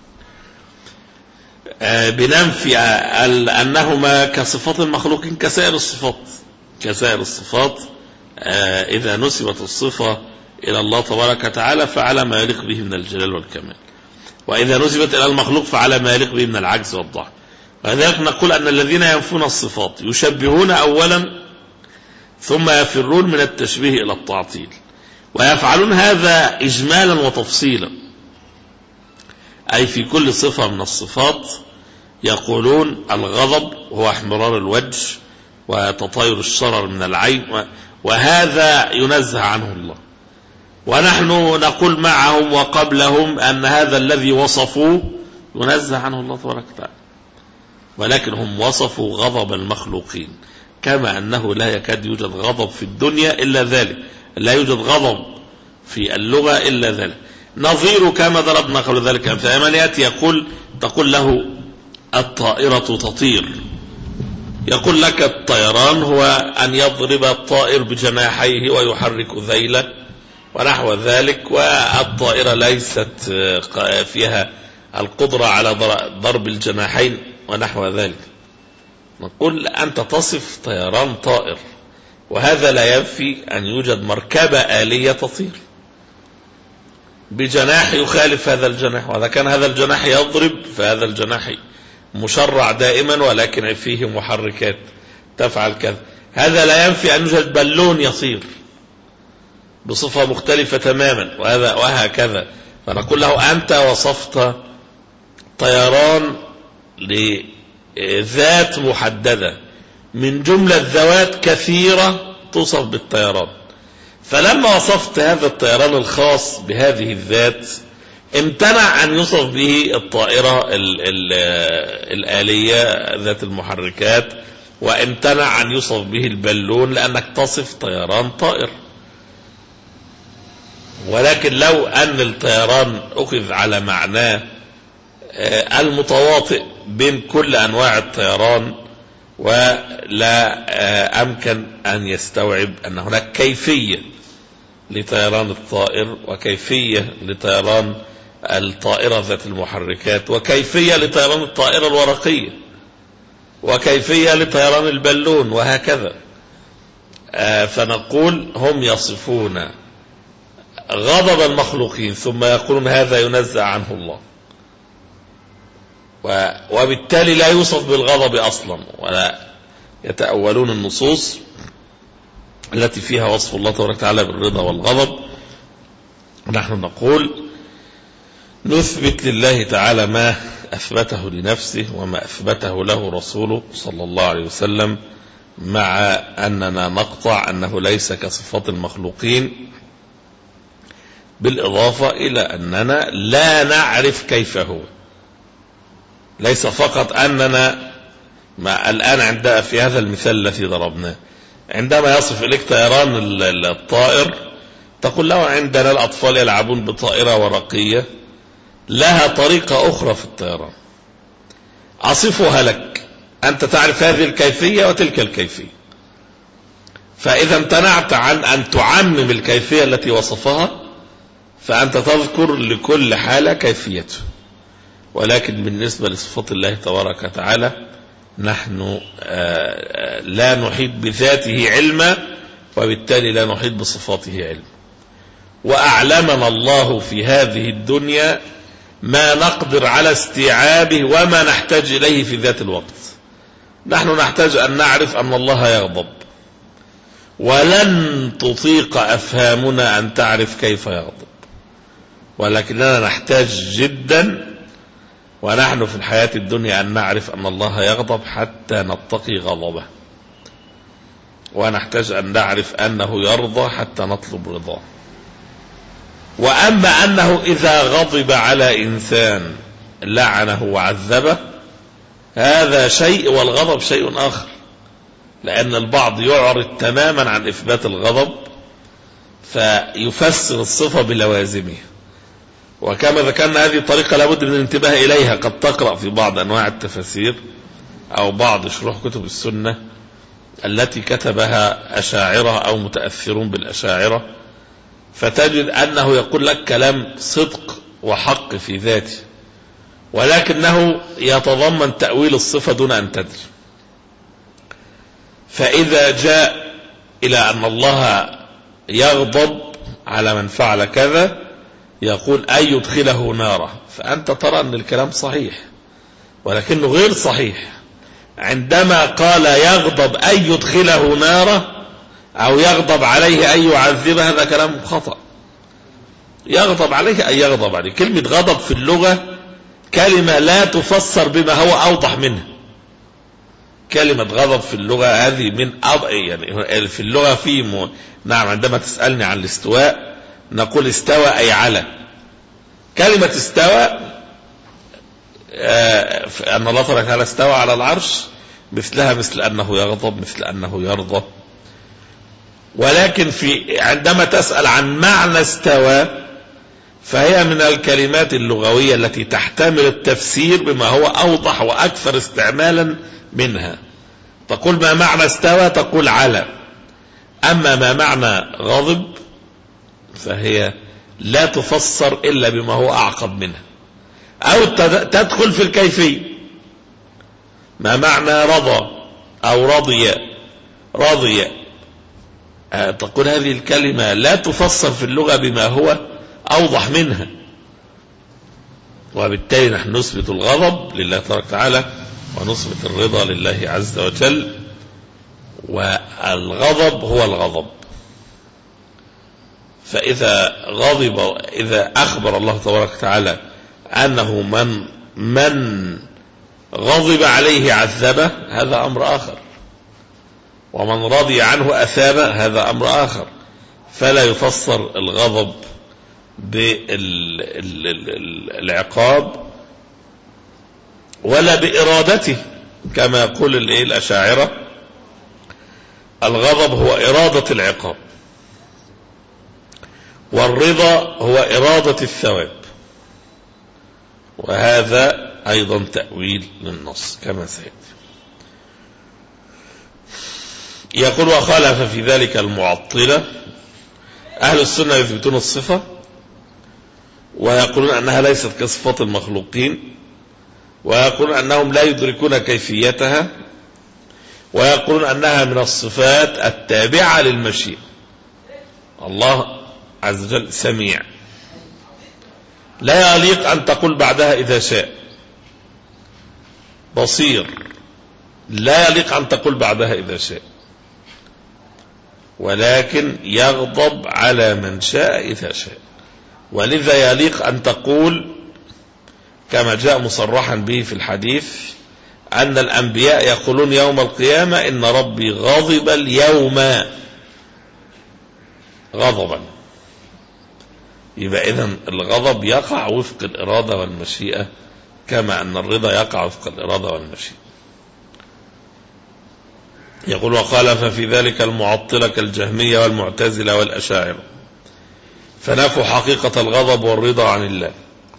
بننفي أنهما كصفات المخلوق كسائر الصفات كسائر الصفات إذا نسبت الصفة إلى الله تبارك وتعالى فعلى ما يليق به من الجلال والكمال، وإذا نسبت إلى المخلوق فعلى ما يليق به من العجز والضعف. ولذلك نقول أن الذين ينفون الصفات يشبهون أولا ثم يفرون من التشبيه إلى التعطيل، ويفعلون هذا إجمالا وتفصيلا. أي في كل صفة من الصفات يقولون الغضب هو احمرار الوجه وتطاير الشرر من العين، وهذا ينزه عنه الله. ونحن نقول معهم وقبلهم أن هذا الذي وصفوه ينزه عنه الله تبارك وتعالى، ولكن هم وصفوا غضب المخلوقين، كما أنه لا يكاد يوجد غضب في الدنيا إلا ذلك، لا يوجد غضب في اللغة إلا ذلك. نظير كما ضربنا قبل ذلك أمثال، من يأتي يقول تقول له الطائرة تطير يقول لك الطيران هو أن يضرب الطائر بجناحيه ويحرك ذيله ونحو ذلك، والطائرة ليست فيها القدرة على ضرب الجناحين ونحو ذلك. نقول أنت تصف طيران طائر، وهذا لا ينفي أن يوجد مركبة آلية تطير بجناح يخالف هذا الجناح، وإذا كان هذا الجناح يضرب فهذا الجناح مشرع دائما ولكن فيه محركات تفعل كذا. هذا لا ينفي أن يوجد بالون يطير بصفة مختلفة تماما، وهذا وهكذا. فنقول له أنت وصفت طيران لذات محددة من جملة ذوات كثيرة توصف بالطيران، فلما وصفت هذا الطيران الخاص بهذه الذات امتنع أن يوصف به الطائرة ال ال الآلية ذات المحركات، وامتنع أن يوصف به البالون لأنك تصف طيران طائر. ولكن لو أن الطيران أخذ على معناه المتواطئ بين كل أنواع الطيران، ولا أمكن أن يستوعب أن هناك كيفية لطيران الطائر، وكيفية لطيران الطائرة ذات المحركات، وكيفية لطيران الطائرة الورقية، وكيفية لطيران البالون، وهكذا. فنقول هم يصفون غضب المخلوقين ثم يقولون هذا ينزع عنه الله، وبالتالي لا يوصف بالغضب أصلا، ولا يتأولون النصوص التي فيها وصف الله تبارك وتعالى بالرضا والغضب. نحن نقول نثبت لله تعالى ما أثبته لنفسه وما أثبته له رسوله صلى الله عليه وسلم، مع أننا نقطع أنه ليس كصفات المخلوقين، بالإضافة إلى أننا لا نعرف كيف هو. ليس فقط أننا ما الآن عند في هذا المثال الذي ضربناه، عندما يصف إليك طيران الطائر تقول له عندنا الأطفال يلعبون بطائرة ورقية لها طريقة أخرى في الطيران، أصفها لك، أنت تعرف هذه الكيفية وتلك الكيفية. فإذا امتنعت عن أن تعمم الكيفية التي وصفها، فأنت تذكر لكل حالة كيفيته. ولكن بالنسبة لصفات الله تبارك وتعالى نحن لا نحيط بذاته علما، وبالتالي لا نحيط بصفاته علما. وأعلمنا الله في هذه الدنيا ما نقدر على استيعابه وما نحتاج إليه في ذات الوقت. نحن نحتاج أن نعرف أن الله يغضب، ولن تطيق أفهامنا أن تعرف كيف يغضب، ولكننا نحتاج جدا ونحن في الحياة الدنيا أن نعرف أن الله يغضب حتى نتقي غضبه، ونحتاج أن نعرف أنه يرضى حتى نطلب رضاه. وأما أنه إذا غضب على إنسان لعنه وعذبه هذا شيء، والغضب شيء آخر، لأن البعض يعرض تماما عن إثبات الغضب فيفسر الصفة بلوازمها. وكما ذكرنا هذه الطريقة لابد من الانتباه إليها. قد تقرأ في بعض أنواع التفاسير أو بعض شروح كتب السنة التي كتبها أشاعرة أو متأثرون بالأشاعرة، فتجد أنه يقول لك كلام صدق وحق في ذاته، ولكنه يتضمن تأويل الصفة دون أن تدري. فإذا جاء إلى أن الله يغضب على من فعل كذا يقول أن يدخله ناره، فأنت ترى أن الكلام صحيح ولكنه غير صحيح. عندما قال يغضب أن يدخله ناره أو يغضب عليه أن يعذبه هذا كلام خطأ. يغضب عليه أن يغضب عليه، كلمة غضب في اللغة كلمة لا تفسر بما هو أوضح منه. كلمة غضب في اللغة هذه من أض... يعني في اللغة في م... نعم عندما تسألني عن الاستواء نقول استوى أي على. كلمة استوى آه أن الله تبارك وتعالى استوى على العرش مثلها مثل أنه يغضب، مثل أنه يرضى. ولكن في عندما تسأل عن معنى استوى فهي من الكلمات اللغوية التي تحتمل التفسير بما هو أوضح وأكثر استعمالا منها. تقول ما معنى استوى تقول على. أما ما معنى غضب فهي لا تفسر إلا بما هو أعقد منها أو تدخل في الكيفية. ما معنى رضى أو رضي رضي أه تقول هذه الكلمة لا تفسر في اللغة بما هو أوضح منها، وبالتالي نحن نثبت الغضب لله تبارك وتعالى ونثبت الرضا لله عز وجل. والغضب هو الغضب، فإذا غضب إذا أخبر الله تبارك وتعالى أنه من من غضب عليه عذبه هذا أمر آخر، ومن رضي عنه أثابه هذا أمر آخر. فلا يفسر الغضب بالعقاب ولا بإرادته كما يقول الأشاعرة. الغضب هو إرادة العقاب، والرضا هو إرادة الثواب، وهذا أيضا تأويل للنص كما سيأتي. يقول وخالف في ذلك المعطلة. أهل السنة يثبتون الصفة ويقولون أنها ليست كصفات المخلوقين، ويقولون أنهم لا يدركون كيفيتها، ويقولون أنها من الصفات التابعة للمشيئة. الله عز وجل سميع، لا يليق أن تقول بعدها إذا شاء. بصير، لا يليق أن تقول بعدها إذا شاء، ولكن يغضب على من شاء إذا شاء. ولذا يليق أن تقول كما جاء مصرحا به في الحديث أن الأنبياء يقولون يوم القيامة إن ربي غضب اليوم غضبا. يبقى إذن الغضب يقع وفق الإرادة والمشيئة كما أن الرضا يقع وفق الإرادة والمشيئة. يقول وخالف في ذلك المعطلة كالجهمية والمعتزلة والأشاعرة، فنفوا حقيقة الغضب والرضا عن الله،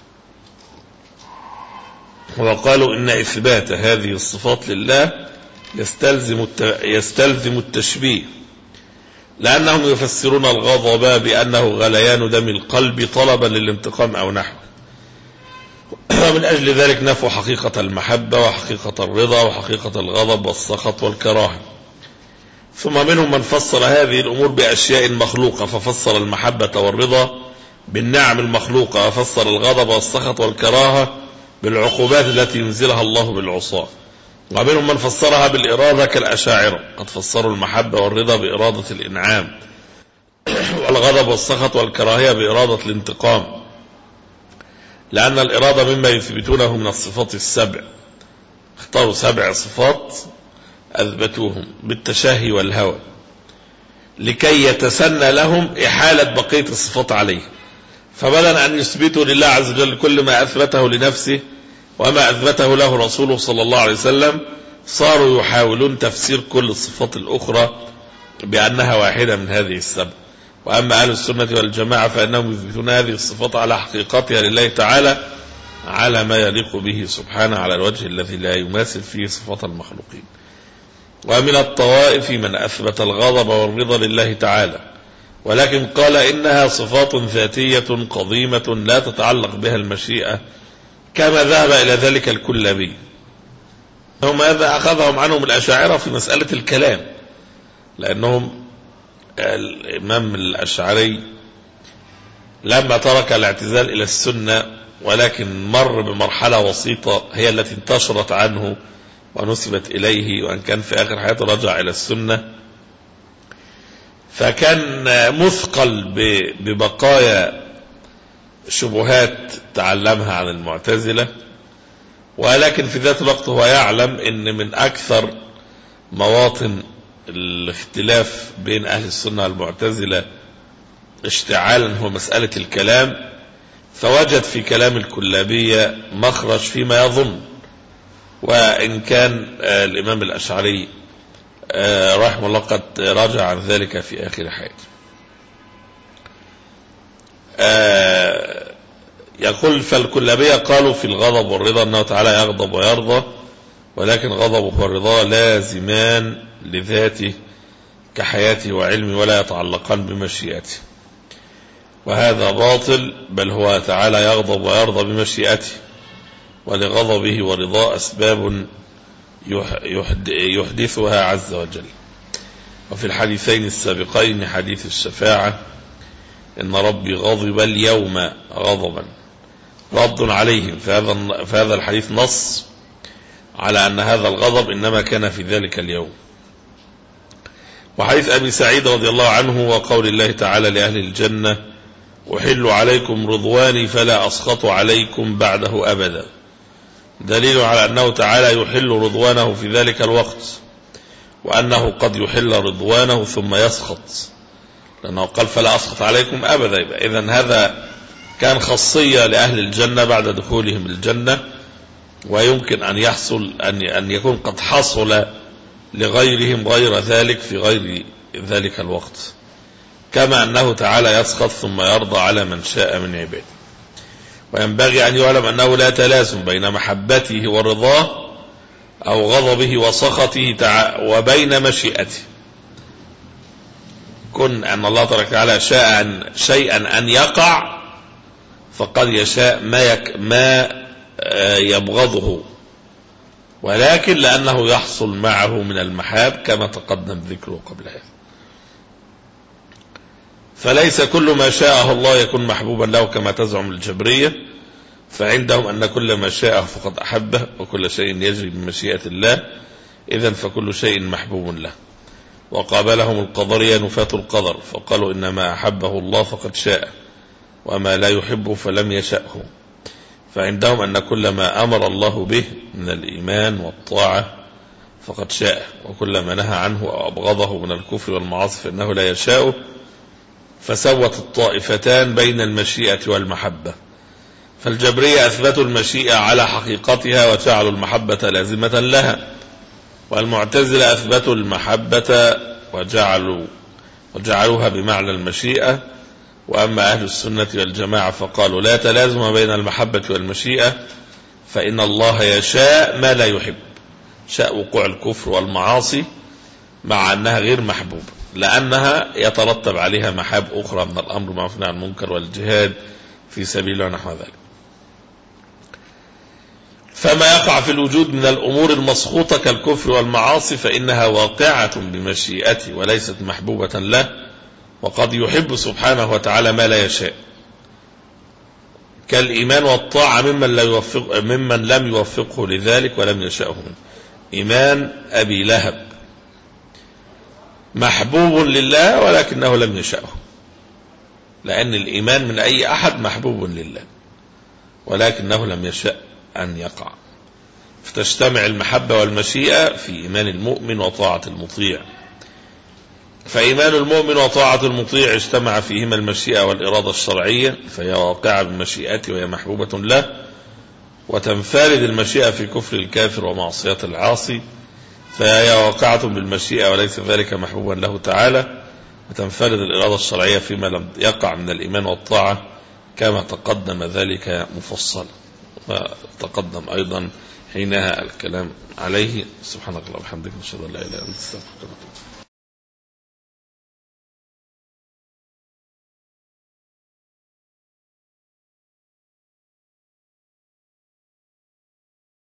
وقالوا إن إثبات هذه الصفات لله يستلزم يستلزم التشبيه، لأنهم يفسرون الغضب بأنه غليان دم القلب طلبا للانتقام أو نحوه، ومن أجل ذلك نفوا حقيقة المحبة وحقيقة الرضا وحقيقة الغضب والسخط والكراهة. ثم منهم من فسر هذه الأمور بأشياء مخلوقة، ففسر المحبة والرضا بالنعم المخلوقة، وفسر الغضب والسخط والكراهة بالعقوبات التي ينزلها الله بالعصاة. ومنهم من فسرها بالإرادة كالأشاعرة، قد فسروا المحبة والرضا بإرادة الإنعام، والغضب والسخط والكراهية بإرادة الانتقام، لأن الإرادة مما يثبتونه من الصفات السبع. اختاروا سبع صفات أثبتوهم بالتشاهي والهوى لكي يتسنى لهم إحالة بقية الصفات عليه، فبدل أن يثبتوا لله عز وجل كل ما أثبته لنفسه وما أثبته له رسوله صلى الله عليه وسلم، صاروا يحاولون تفسير كل الصفات الأخرى بأنها واحدة من هذه السبع. وأما أهل السنة والجماعة فإنهم يثبتون هذه الصفات على حقيقتها لله تعالى على ما يليق به سبحانه، على الوجه الذي لا يماثل فيه صفات المخلوقين. ومن الطوائف من أثبت الغضب والرضا لله تعالى، ولكن قال إنها صفات ذاتية قضيمة لا تتعلق بها المشيئة، كما ذهب إلى ذلك الكلابي. هم هذا أخذهم عنهم الأشاعرة في مسألة الكلام، لأنهم الإمام الأشعري لما ترك الاعتزال إلى السنة ولكن مر بمرحلة وسيطة هي التي انتشرت عنه ونسبت إليه، وأن كان في آخر حياته رجع إلى السنة، فكان مثقل ببقايا شبهات تعلمها عن المعتزلة. ولكن في ذات الوقت هو يعلم أن من أكثر مواطن الاختلاف بين أهل السنة والمعتزلة اشتعالا هو مسألة الكلام، فوجد في كلام الكلابية مخرج فيما يظن. وإن كان الإمام الأشعري رحمه الله قد راجع عن ذلك في آخر حياته. يقول فالكلابية قالوا في الغضب والرضا أنه تعالى يغضب ويرضى، ولكن غضبه والرضا لازمان لذاته كحياته وعلمه ولا يتعلقان بمشيئته، وهذا باطل، بل هو تعالى يغضب ويرضى بمشيئته، ولغضبه ورضاه أسباب يحدثها عز وجل. وفي الحديثين السابقين حديث الشفاعة إن ربي غضب اليوم غضبا رد عليهم، فهذا, فهذا الحديث نص على أن هذا الغضب إنما كان في ذلك اليوم. وحديث أبي سعيد رضي الله عنه وقول الله تعالى لأهل الجنة أحل عليكم رضواني فلا أسخط عليكم بعده أبدا، دليل على أنه تعالى يحل رضوانه في ذلك الوقت، وأنه قد يحل رضوانه ثم يسخط، لأنه قال فلا أسخط عليكم أبدا. إذن هذا كان خاصية لأهل الجنة بعد دخولهم الجنة، ويمكن أن يحصل أن يكون قد حصل لغيرهم غير ذلك في غير ذلك الوقت، كما أنه تعالى يسخط ثم يرضى على من شاء من عباده. وينبغي أن يعلم أنه لا تلازم بين محبته ورضاه أو غضبه وسخطه وبين مشيئته. كن أن الله تبارك وتعالى شاء أن شيئا أن يقع فقد يشاء ما, يك ما يبغضه، ولكن لأنه يحصل معه من المحاب كما تقدم ذكره قبل هذا. فليس كل ما شاءه الله يكون محبوبا له كما تزعم الجبرية، فعندهم أن كل ما شاءه فقد أحبه، وكل شيء يجري بمشيئة الله، إذن فكل شيء محبوب له. وقابلهم القدرية نفاة القدر فقالوا إنما أحبه الله فقد شاء، وما لا يحب فلم يشأه. فعندهم أن كل ما أمر الله به من الإيمان والطاعة فقد شاء، وكل ما نهى عنه أو أبغضه من الكفر والمعاصي فإنه لا يشاءه. فسوت الطائفتان بين المشيئة والمحبة، فالجبرية أثبتوا المشيئة على حقيقتها وجعلوا المحبة لازمة لها، والمعتزلة أثبتوا المحبة وجعلوا وجعلوها بمعنى المشيئة. وأما أهل السنة والجماعة فقالوا لا تلازم بين المحبة والمشيئة، فإن الله يشاء ما لا يحب، شاء وقوع الكفر والمعاصي مع أنها غير محبوبة، لأنها يترتب عليها محاب أخرى من الأمر بالمعروف والنهي عن المنكر والجهاد في سبيل الله ونحو ذلك. فما يقع في الوجود من الأمور المسخوطة كالكفر والمعاصي فإنها واقعة بمشيئته وليست محبوبة له، وقد يحب سبحانه وتعالى ما لا يشاء، كالإيمان والطاعة ممن, لا يوفق ممن لم يوفقه لذلك ولم يشاءه منه. إيمان أبي لهب محبوب لله ولكنه لم يشاءه، لأن الإيمان من أي أحد محبوب لله ولكنه لم يشاء أن يقع، فتجتمع المحبة والمشيئة في إيمان المؤمن وطاعة المطيع. فإيمان المؤمن وطاعة المطيع اجتمع فيهما المشيئة والإرادة الشرعية، فهي واقعة بمشيئته وهي محبوبة له، وتنفرد المشيئة في كفر الكافر ومعصية العاصي، فهي واقعة بالمشيئة وليس ذلك محبوبا له تعالى، وتنفرد الإرادة الشرعية فيما لم يقع من الإيمان والطاعة كما تقدم ذلك مفصلا، وتقدم أيضا حينها الكلام عليه. سبحانك اللهم وبحمدك، نشهد أن لا إله إلا أنت، نستغفرك ونتوب إليك.